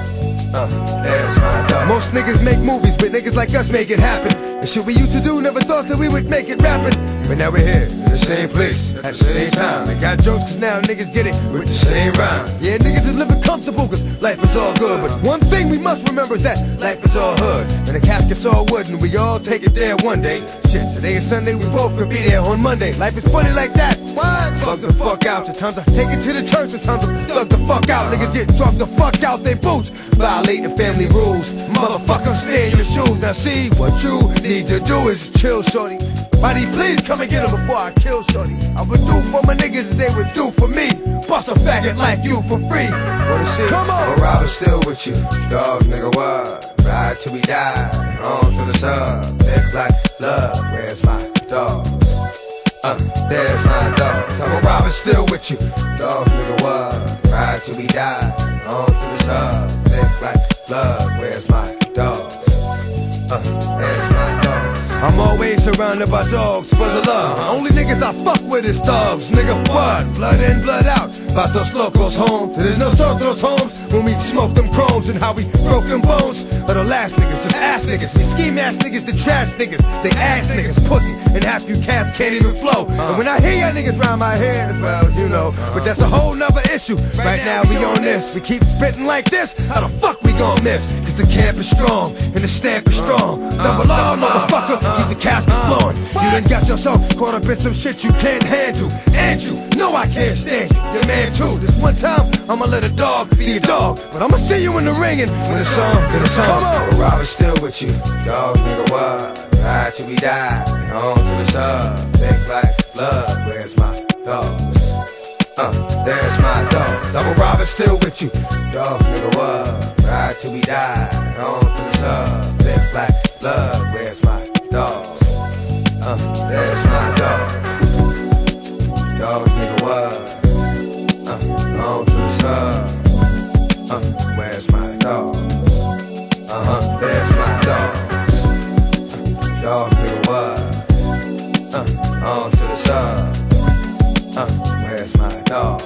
There's my dog. Most niggas make movies, but niggas like us make it happen. The shit we used to do, never thought that we would make it rapping. But now we're here, in the same place, at the same time. I got jokes cause now niggas get it with the same rhyme. Yeah, niggas is living comfortable cause life is all good. But one thing we must remember is that life is all hood. And the casket's all wood and we all take it there one day. Shit, today is Sunday, we both could be there on Monday. Life is funny like that. What? Fuck the fuck out. Sometimes I take it to the church, sometimes I thug the fuck out. Niggas get drunk the fuck out their boots, violating family rules. Motherfucker, stay in your shoes. Now see, what you need to do is chill, shorty. Buddy, please come and get him before I kill shorty. I would do for my niggas as they would do for me. Bust a faggot like you for free. Wanna see? Come on. I'll ride still with you, dog, nigga, what? Ride till we die, on to the sub, thick like blood. Where's my dog? There's my dog. I'm a robber still with you, dog, nigga, what? Ride till we die, on to the sub, thick like blood. Where's my dog? There's my dog. I'm always surrounded by dogs for the love. Only niggas I fuck with is dogs, nigga, what? Blood in, blood out, Vatos Locos home. There's no Nosotros homes when we smoke them chromes and how we broke them bones. But the last niggas, just ass niggas. We scheme ass niggas, the trash niggas. They ass niggas, pussy, and half you cats can't even flow. And when I hear y'all niggas round my head, well, you know. But that's a whole nother issue. Right now we on this, we keep spitting like this. How the fuck we gon' miss? Cause the camp is strong, and the stamp is strong. Double R, motherfucker, keep the casket flowing. You done got yourself caught up in some shit you can't handle. And you know I can't stand you, your man too. This one time, I'ma let a dog be a dog. But I'ma see you in the ring and when the song, get a song. Come on! I'll ride still with you, dog, nigga, what? Ride till we die, on to the sub, thick like blood. Where's my dogs? There's my dogs. I will ride still with you, dog, nigga, what? Ride till we die, on to the sub, thick like blood. Where's my dogs? There's my dog. Dog, nigga, what? On to the sub. Where's my dog? There's my dogs. Dog, nigga, what? On to the sub. Where's my dog?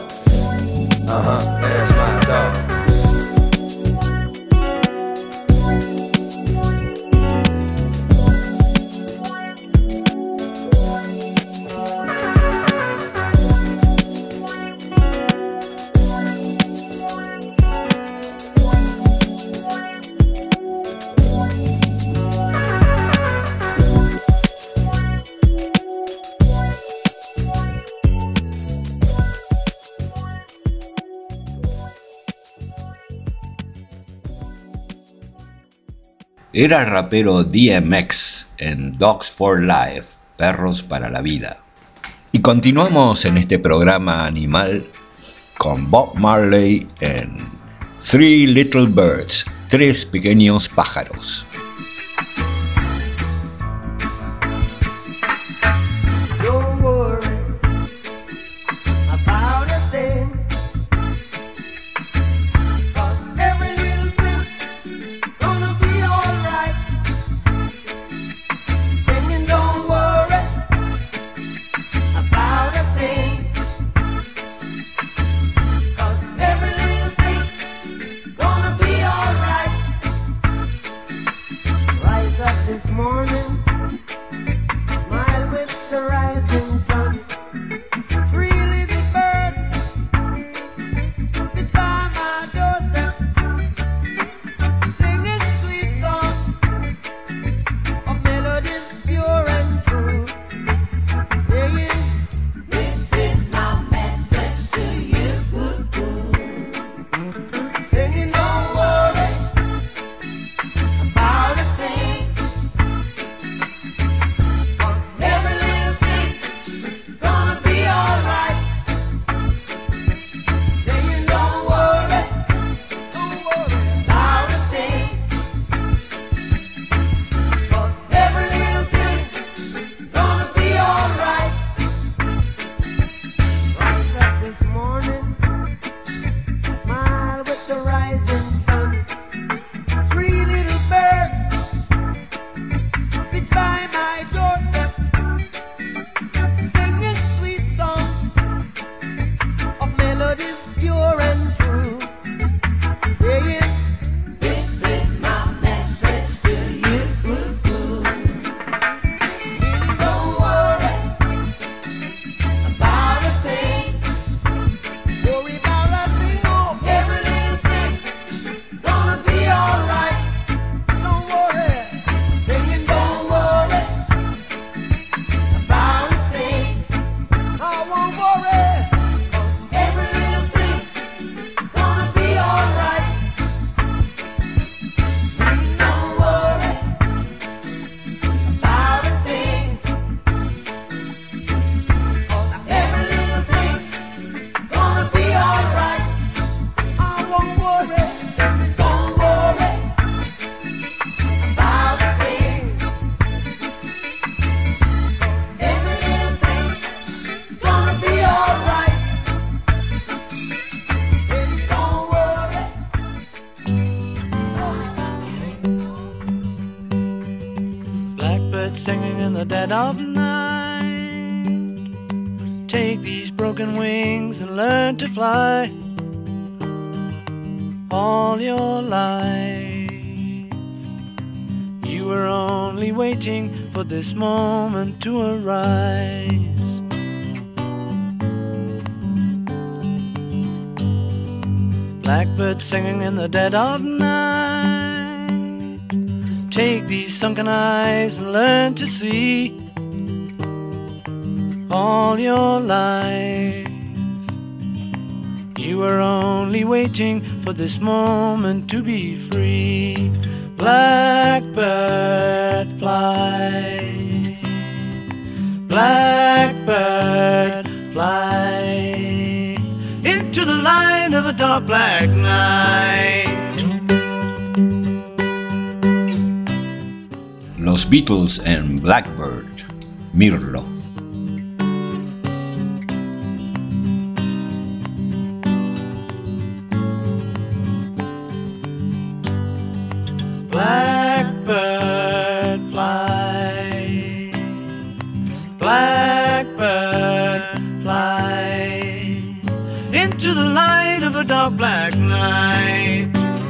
There's my dog. Era el rapero DMX en Dogs for Life, Perros para la Vida. Y continuamos en este programa animal con Bob Marley en Three Little Birds, Tres Pequeños Pájaros. Singing in the dead of night. Take these broken wings and learn to fly. All your life you were only waiting for this moment to arise. Blackbird singing in the dead of night. Take these sunken eyes and learn to see. All your life you were only waiting for this moment to be free. Blackbird fly, blackbird fly into the light of a dark black night. Los Beatles en Blackbird, Mirlo. Blackbird fly, blackbird fly into the light of a dark black night.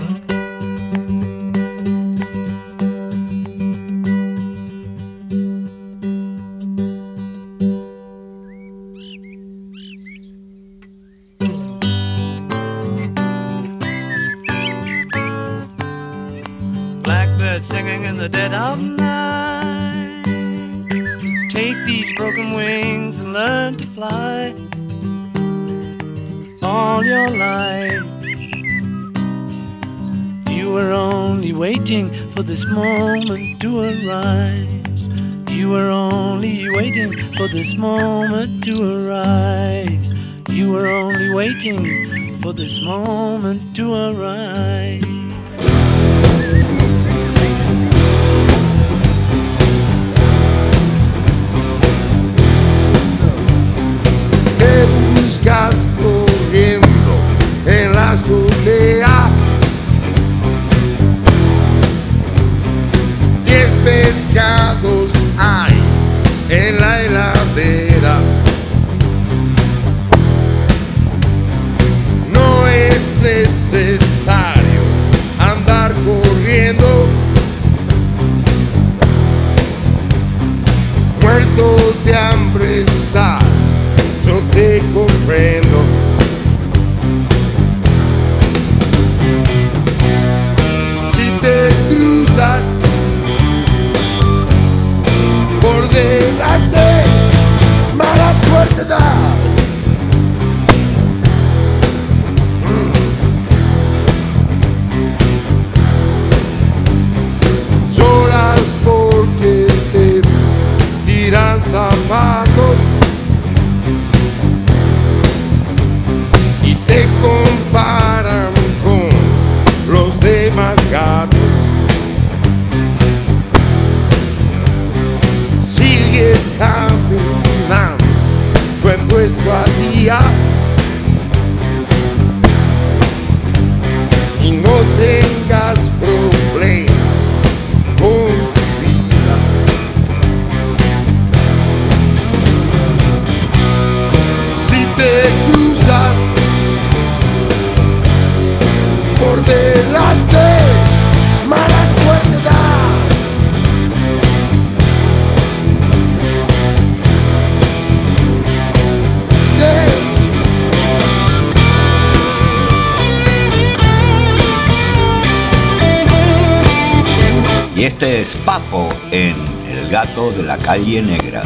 Singing in the dead of night. Take these broken wings and learn to fly. All your life you You were only waiting for this moment to arise. You were only waiting for this moment to arise. You were only waiting for this moment to arise. Te buscas corriendo en la azotea. 10 pescados hay en la heladera. No es necesario andar corriendo. Muerto de hambre estás, yo te comprendo. Si te cruzas por delante, mala suerte das. Lloras porque te tiran zapatos y te comparan con los demás gatos. Sigue caminando en tu estadía y no tengas problemas con tu vida. Si te cruzas por delante, mala suerte das. Y este es Papo en El gato de la calle negra.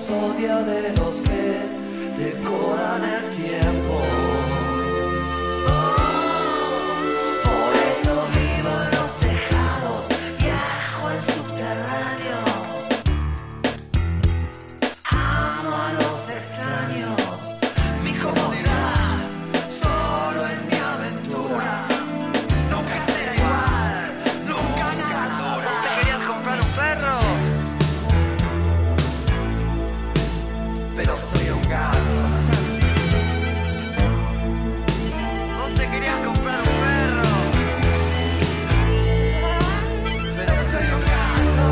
rapsodia de los que decoran el tiempo. Por eso vivo en los tejados, viajo en subterráneo. Amo a los extraños, mi comodidad solo es mi aventura. Nunca será igual, nunca nada dura. ¿Vos te querías comprar un perro? Pero soy un gato. Vos te querías comprar un perro. Pero soy un gato.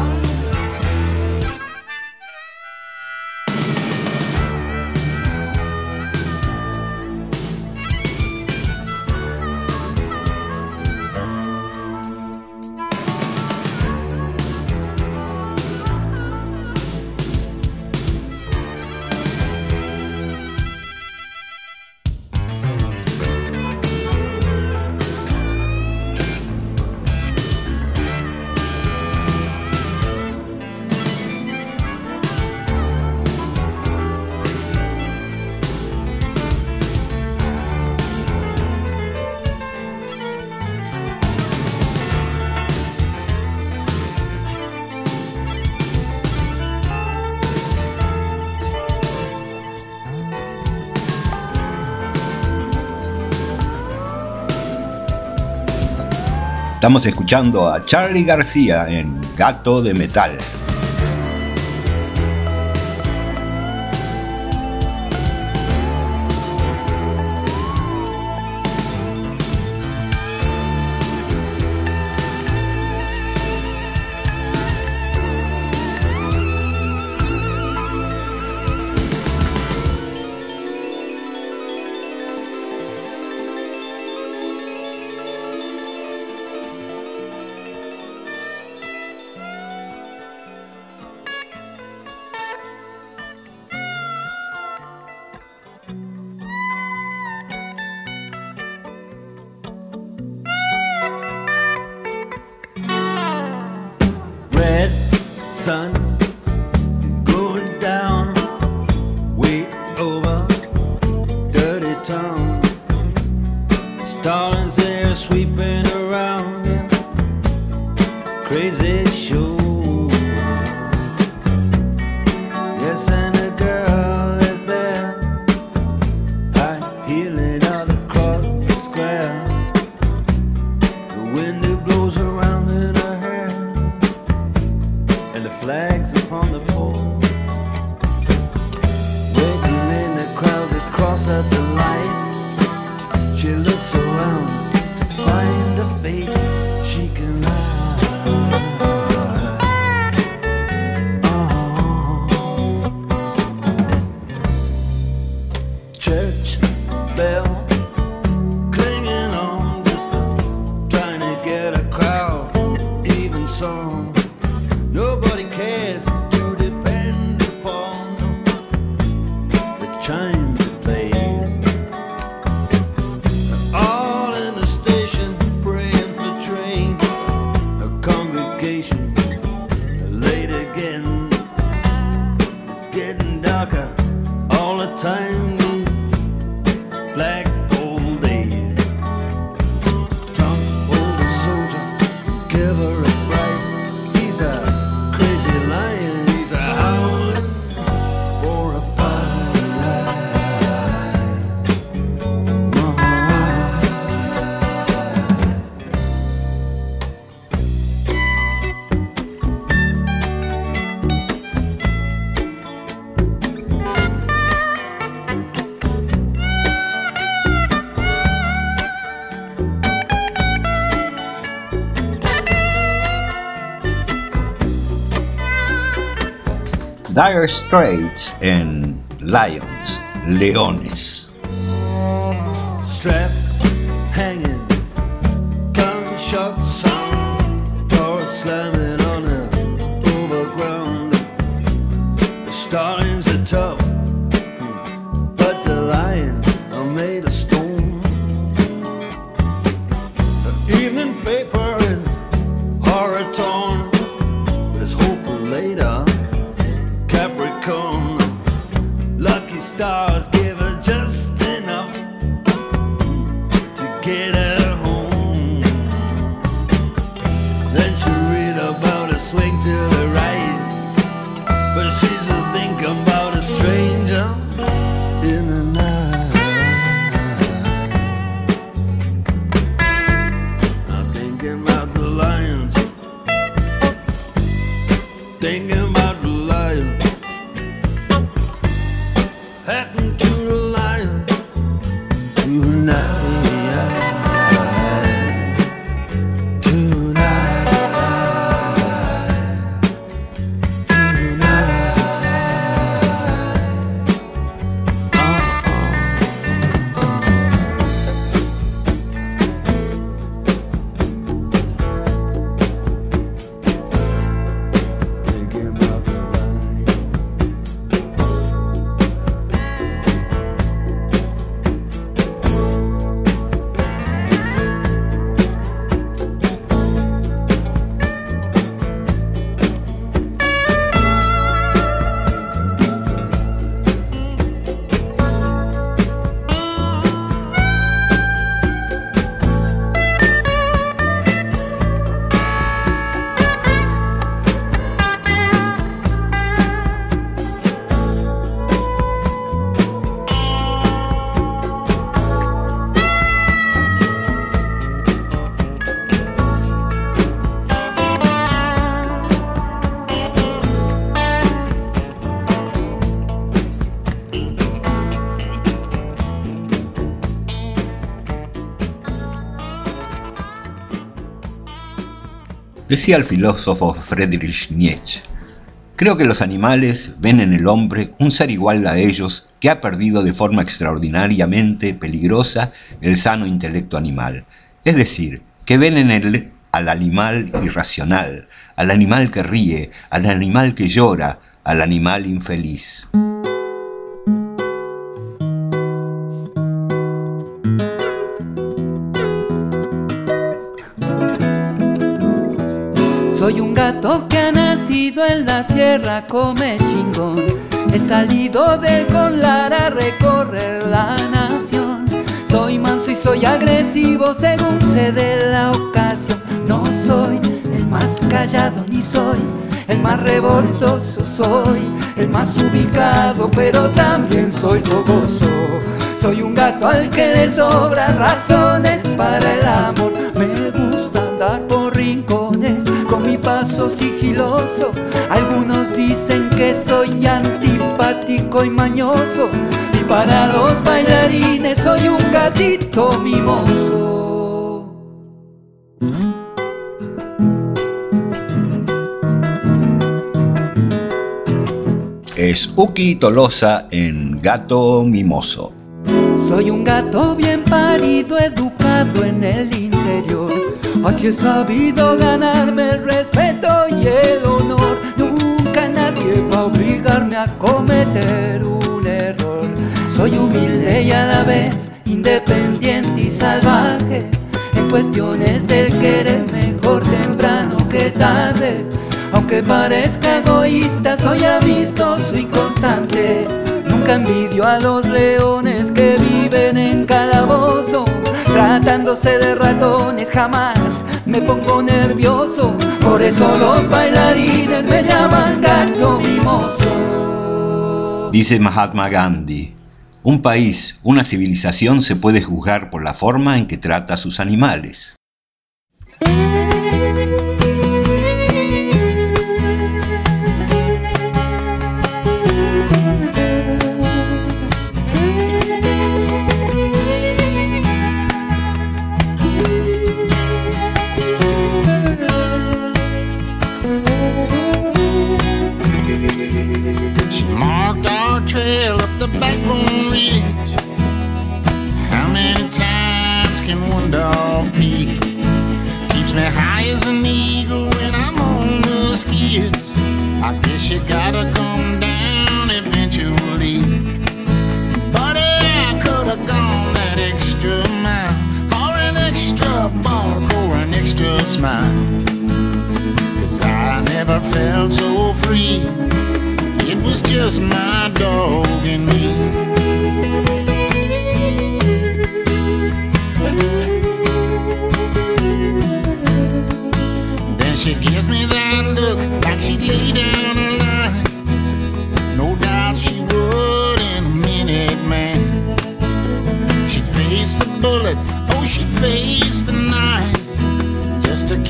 Estamos escuchando a Charly García en Gato de Metal. Sun going down way over dirty town. Stars there sweeping around in crazy show. Yes, and a girl is there, high heeling out across the square. The wind it blows around in her hair, and the flags upon the pole. Waiting in the crowd to cross at the light. She looks around to find a face she can hide. Church bell clinging on distant, trying to get a crowd even song. Nobody cares to depend upon the chimes that play. All in the station praying for train. A congregation late again. It's getting darker all the time. Flagpole day. Drunk old soldier, give her a fright. He's a crazy lion, he's a howling for a fight. Dire Straits en Lions, Leones. Strap hanging, gunshot sound, door slamming on the overground. The starlings are tough, but the lions are made of stone. The evening paper in horror torn, there's hope later. Capricorn, swing to the right, but she's thinking about a stranger in the night. I'm thinking about the lions, thinking about the lions, heading to the lions tonight. Decía el filósofo Friedrich Nietzsche: creo que los animales ven en el hombre un ser igual a ellos que ha perdido de forma extraordinariamente peligrosa el sano intelecto animal. Es decir, que ven en él al animal irracional, al animal que ríe, al animal que llora, al animal infeliz. Soy un gato que ha nacido en la sierra, come chingón. He salido del Conlar a recorrer la nación. Soy manso y soy agresivo según se dé la ocasión. No soy el más callado ni soy el más revoltoso. Soy el más ubicado, pero también soy fogoso. Soy un gato al que le sobran razones para el amor. Me gusta andar por rincones con mi paso sigiloso. Algunos dicen que soy antipático y mañoso, y para los bailarines soy un gatito mimoso. Es Uki Tolosa en Gato Mimoso. Soy un gato bien parido, educado en el interior. Así he sabido ganarme el respeto y el honor. Nunca nadie va a obligarme a cometer un error. Soy humilde y a la vez independiente y salvaje. En cuestiones del querer, mejor temprano que tarde. Aunque parezca egoísta, soy amistoso y constante. Nunca envidio a los leones que viven en calabozo. Tratándose de ratones jamás me pongo nervioso. Por eso los bailarines me llaman gato mimoso. Dice Mahatma Gandhi: un país, una civilización se puede juzgar por la forma en que trata a sus animales. Trail up the backbone ridge. How many times can one dog pee? Keeps me high as an eagle when I'm on the skids. I guess you gotta come down eventually. But I could've gone that extra mile for an extra bark or an extra smile. 'Cause I never felt so free. It was just my dog and me. Then she gives me that look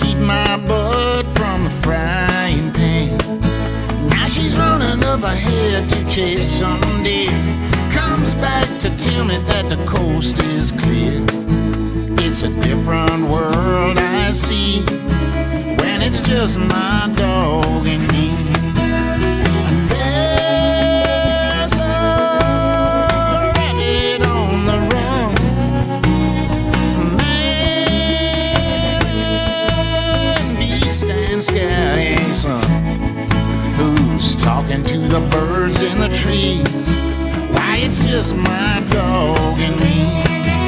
eat my butt from the frying pan. Now she's running up ahead to chase some deer. Comes back to tell me that the coast is clear. It's a different world I see when it's just my dog and me. There's a rabbit on the run. Man, beast and sky son, who's talking to the birds in the trees. Why, it's just my dog and me.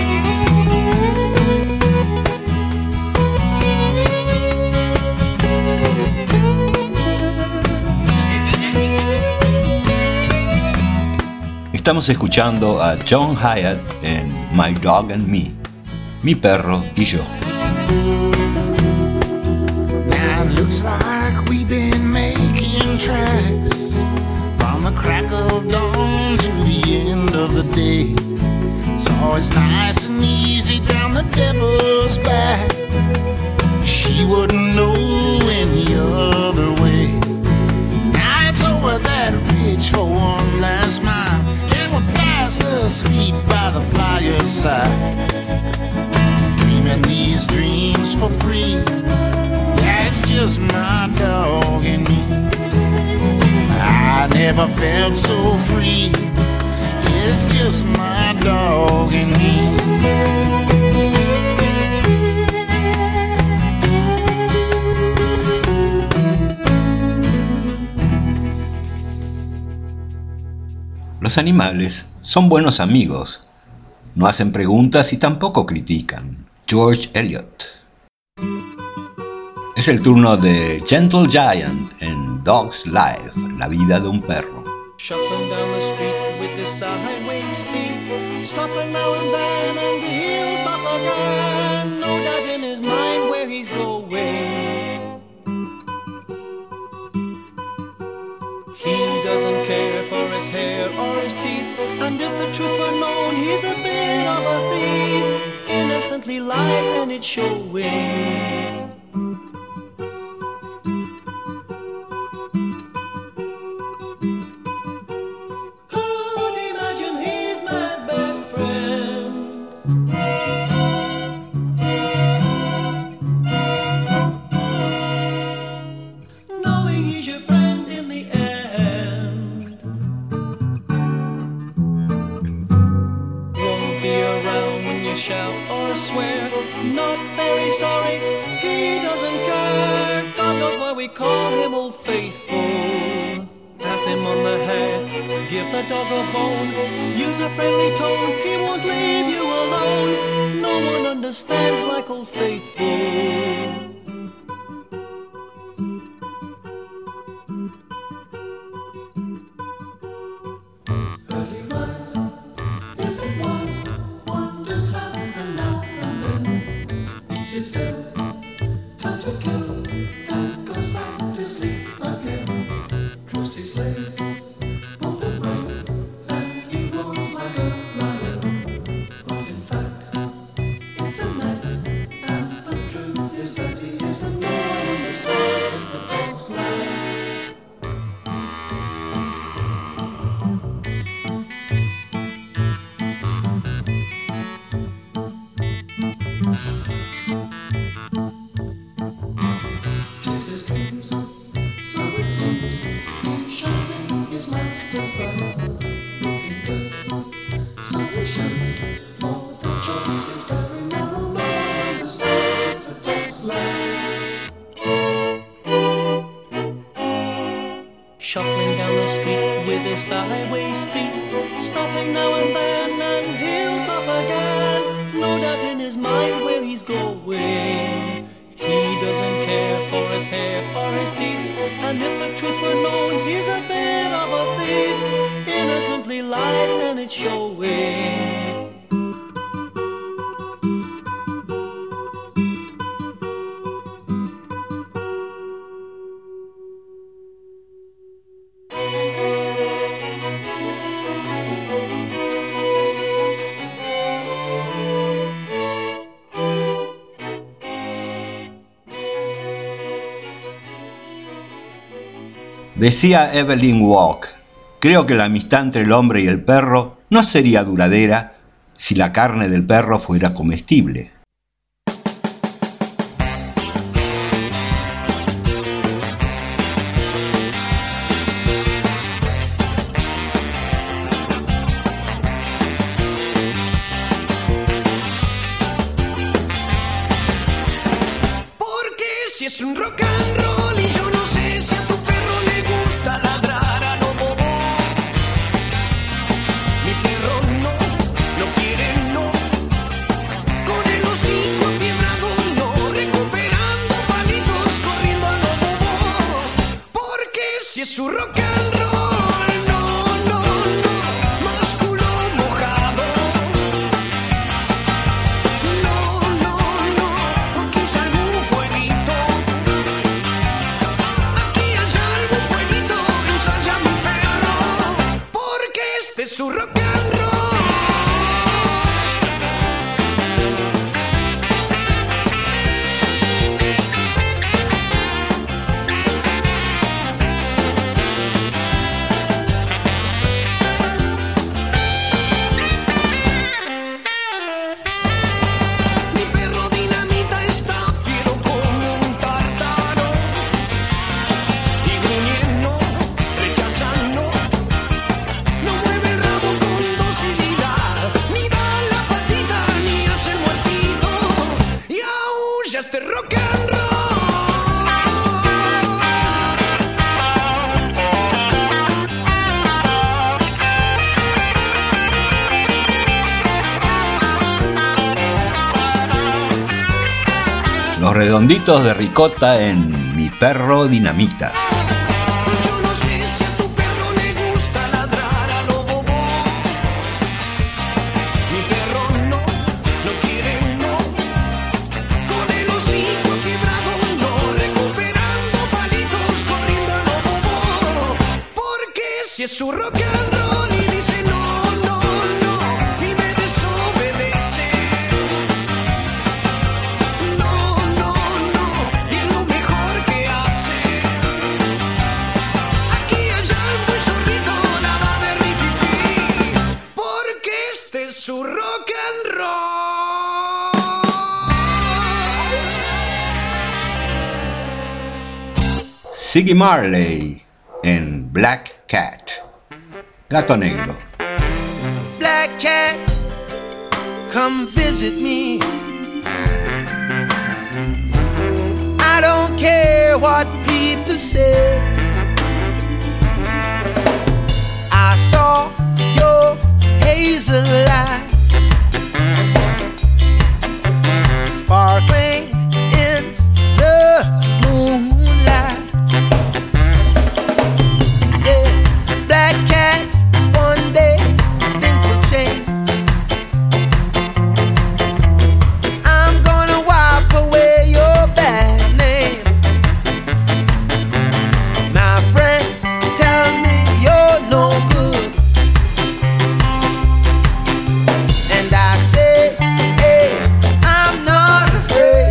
Estamos escuchando a John Hiatt en My Dog and Me, Mi perro y yo. Now it looks like we've been making tracks from the crack of dawn to the end of the day. So it's nice and easy down the devil's back. She wouldn't know any other way. Now it's over that ridge for one last mile. Fast asleep by the fireside, dreaming these dreams for free. Yeah, it's just my dog and me. I never felt so free. It's just my dog and me. Los animales son buenos amigos, no hacen preguntas y tampoco critican. George Eliot. Es el turno de Gentle Giant en Dog's Life, la vida de un perro. Shuffling down the street with his sideways feet, stopping now and then and he'll stop again. No doubt in his mind where he's going. He doesn't care for his hair or his teeth, and if the truth were known, he's a bit of a thief. Innocently lies and it's showing. Who'd imagine he's man's best friend? Knowing he's your friend in the end. Won't be around when you shout or swear. Not very sorry, he doesn't care. God knows why we call him Old Faithful. Pat him on the head, give the dog a bone. Use a friendly tone, he won't leave you alone. No one understands like Old Faithful. Shuffling down the street with his sideways feet, stopping now and then and he'll stop again. No doubt in his mind where he's going. He doesn't care for his hair or his teeth, and if the truth were known, he's a bit of a thief. Innocently lies and it's showing. Decía Evelyn Waugh, creo que la amistad entre el hombre y el perro no sería duradera si la carne del perro fuera comestible. Porque si es un rock and roll y yo no sé si a tu perro le gusta ladrar a lo bobo. Mi perro no quiere no, con el hocico afiebrado no, recuperando palitos corriendo a lo bobo. Porque si es su rock and roll, no, más culo mojado. No, quizá algún fueguito. Aquí allá algún fueguito, ensaya mi perro. Porque este es su rock and roll. Mi perro dinamita está fiero como un tártaro y gruñendo, rechazando, no mueve el rabo con docilidad, ni da la patita ni hace el muertito y aúlla este rock and roll. Los Redonditos de Ricota en Mi Perro Dinamita. Yo no sé si a tu perro le gusta ladrar a lo bobo. Mi perro no quiere no, con el hocico afiebrado no, recuperando palitos corriendo a lo bobo. Porque si es su rock and roll y dice no, y me desobedece. Y es lo mejor que hace. Aquí allá el buen zorrito la va de rififi. Porque este es su rock and roll. Ziggy Marley en Black Cat. Gato Negro. Black cat, come visit me. I don't care what people say. I saw your hazel eyes sparkling in the moonlight. Yeah, black cat, one day things will change. I'm gonna wipe away your bad name. My friend tells me you're no good, and I say, hey, I'm not afraid.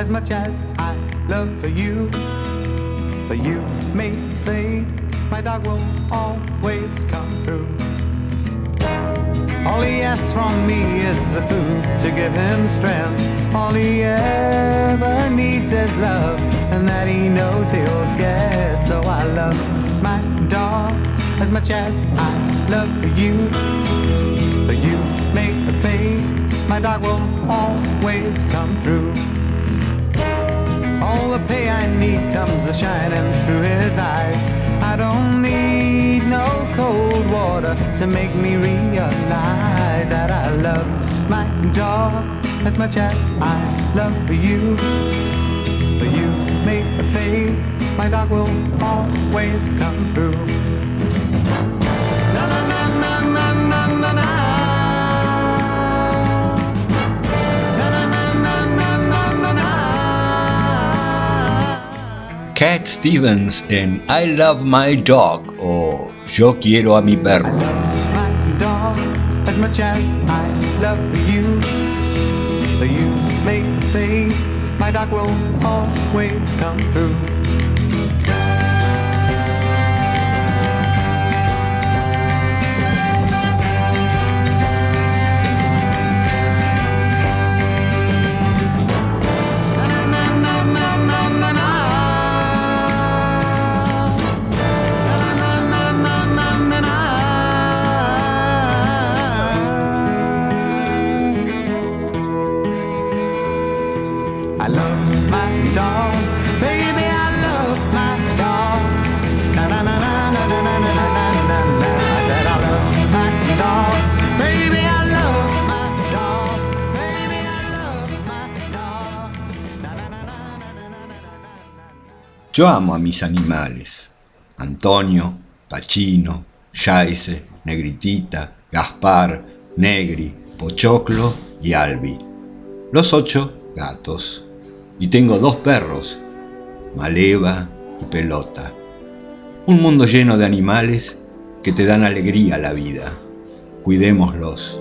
as much as I love you. Though you may fade, my dog will always come through. All he asks from me is the food to give him strength. All he ever needs is love, and that he knows he'll get. So I love my dog as much as I love you. Though you may fade, my dog will always come through. All the pay I need comes shining through his eyes. I don't need no cold water to make me realize that I love my dog as much as I love you. Though you may fade, my dog will always come through. Na na na na na na na na. Cat Stevens en I Love My Dog o Yo Quiero a Mi Perro. My dog as much as I love you. Though you may fade, my dog will always come through. I love my dog, baby, I love my dog. Na na na na na na na na na na na. I said I love my dog, baby, I love my dog, baby, I love my dog. Na na na na na na na. Yo amo a mis animales. Antonio, Pachino, Yaise, Negritita, Gaspar, Negri, Pochoclo y Albi. Los 8 gatos. Y tengo 2 perros, Maleva y Pelota. Un mundo lleno de animales que te dan alegría a la vida. Cuidémoslos.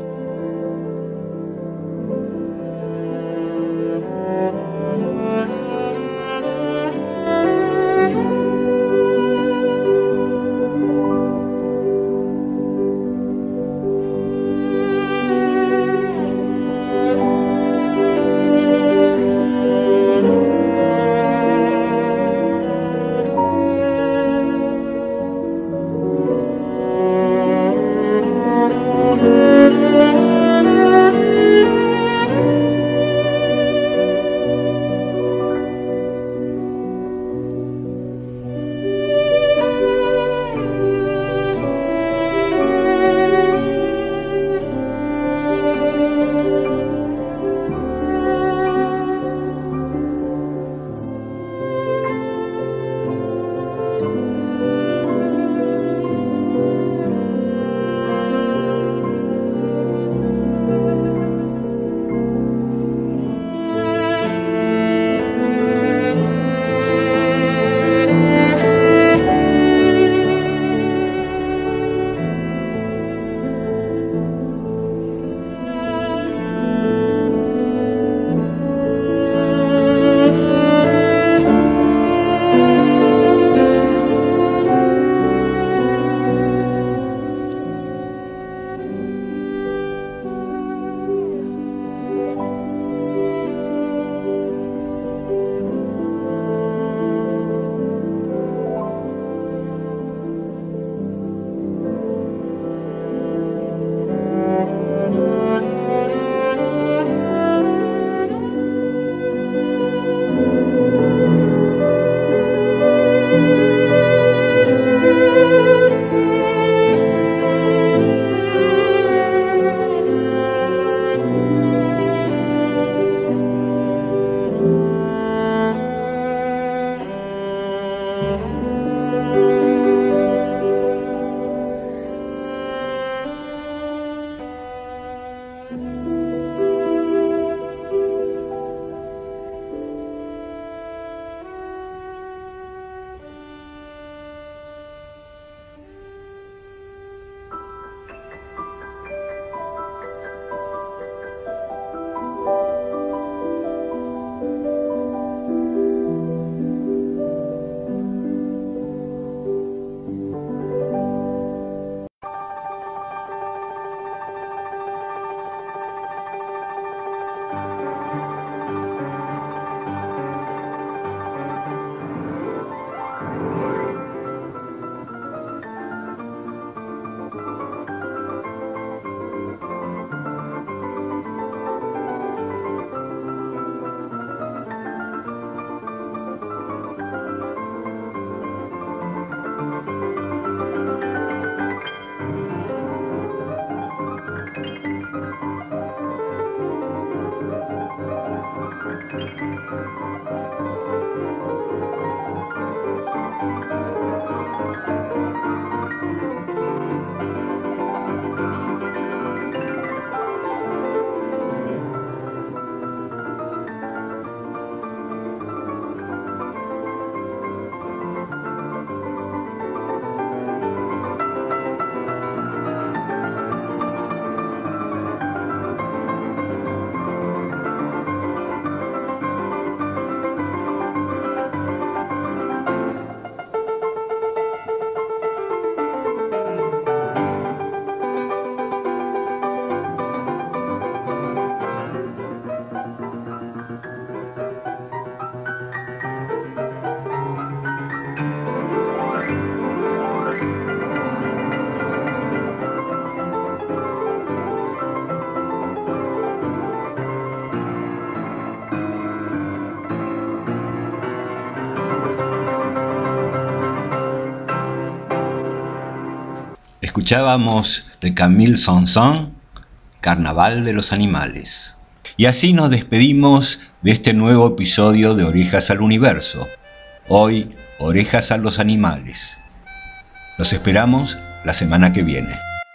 Escuchábamos de Camille Saint-Saëns, Carnaval de los Animales. Y así nos despedimos de este nuevo episodio de Orejas al Universo. Hoy, Orejas a los Animales. Los esperamos la semana que viene.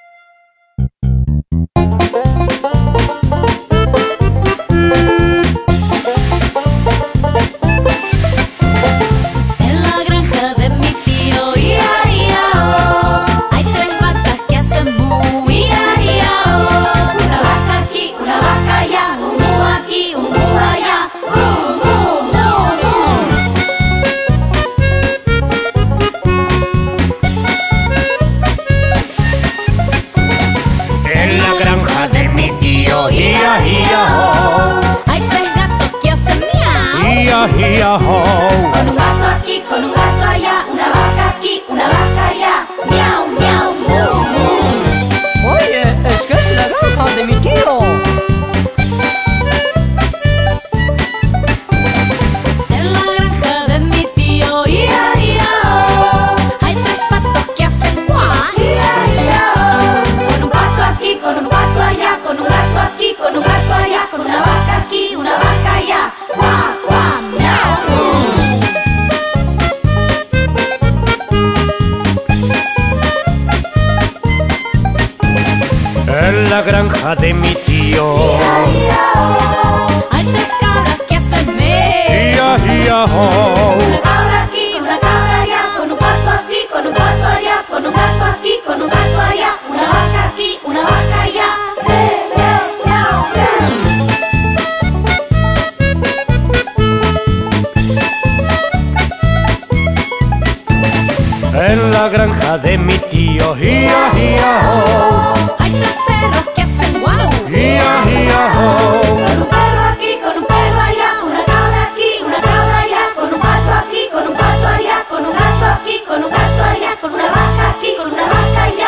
Con un gato aquí, con un gato allá, una vaca aquí, una vaca allá, miau, miau, mu, mu. Oye, es que es la granja de mi tío. En la granja de mi tío, ia, ia, oh. Hay tres patos que hacen cuá, ia, ia, oh. Con un gato aquí, con un gato allá, con un gato aquí, con un gato allá, con una vaca aquí, una vaca allá, cuá, cuá, miau. En la granja de mi tío hay tres cabras que hacen me. Una cabra aquí, una cabra allá, con un gato aquí, con un gato allá, con un gato aquí, con un gato allá, una vaca aquí, una vaca allá. En la granja de mi tío, ia, ia, oh. Hay tres perros que hacen guau, ia, ia, oh. con un perro aquí, con un perro allá, una cabra aquí, una cabra allá, con un gato aquí, con un gato allá, con un gato aquí, con un gato allá, con una vaca aquí, con una vaca allá.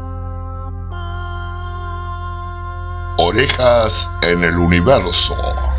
Orejas en el Universo.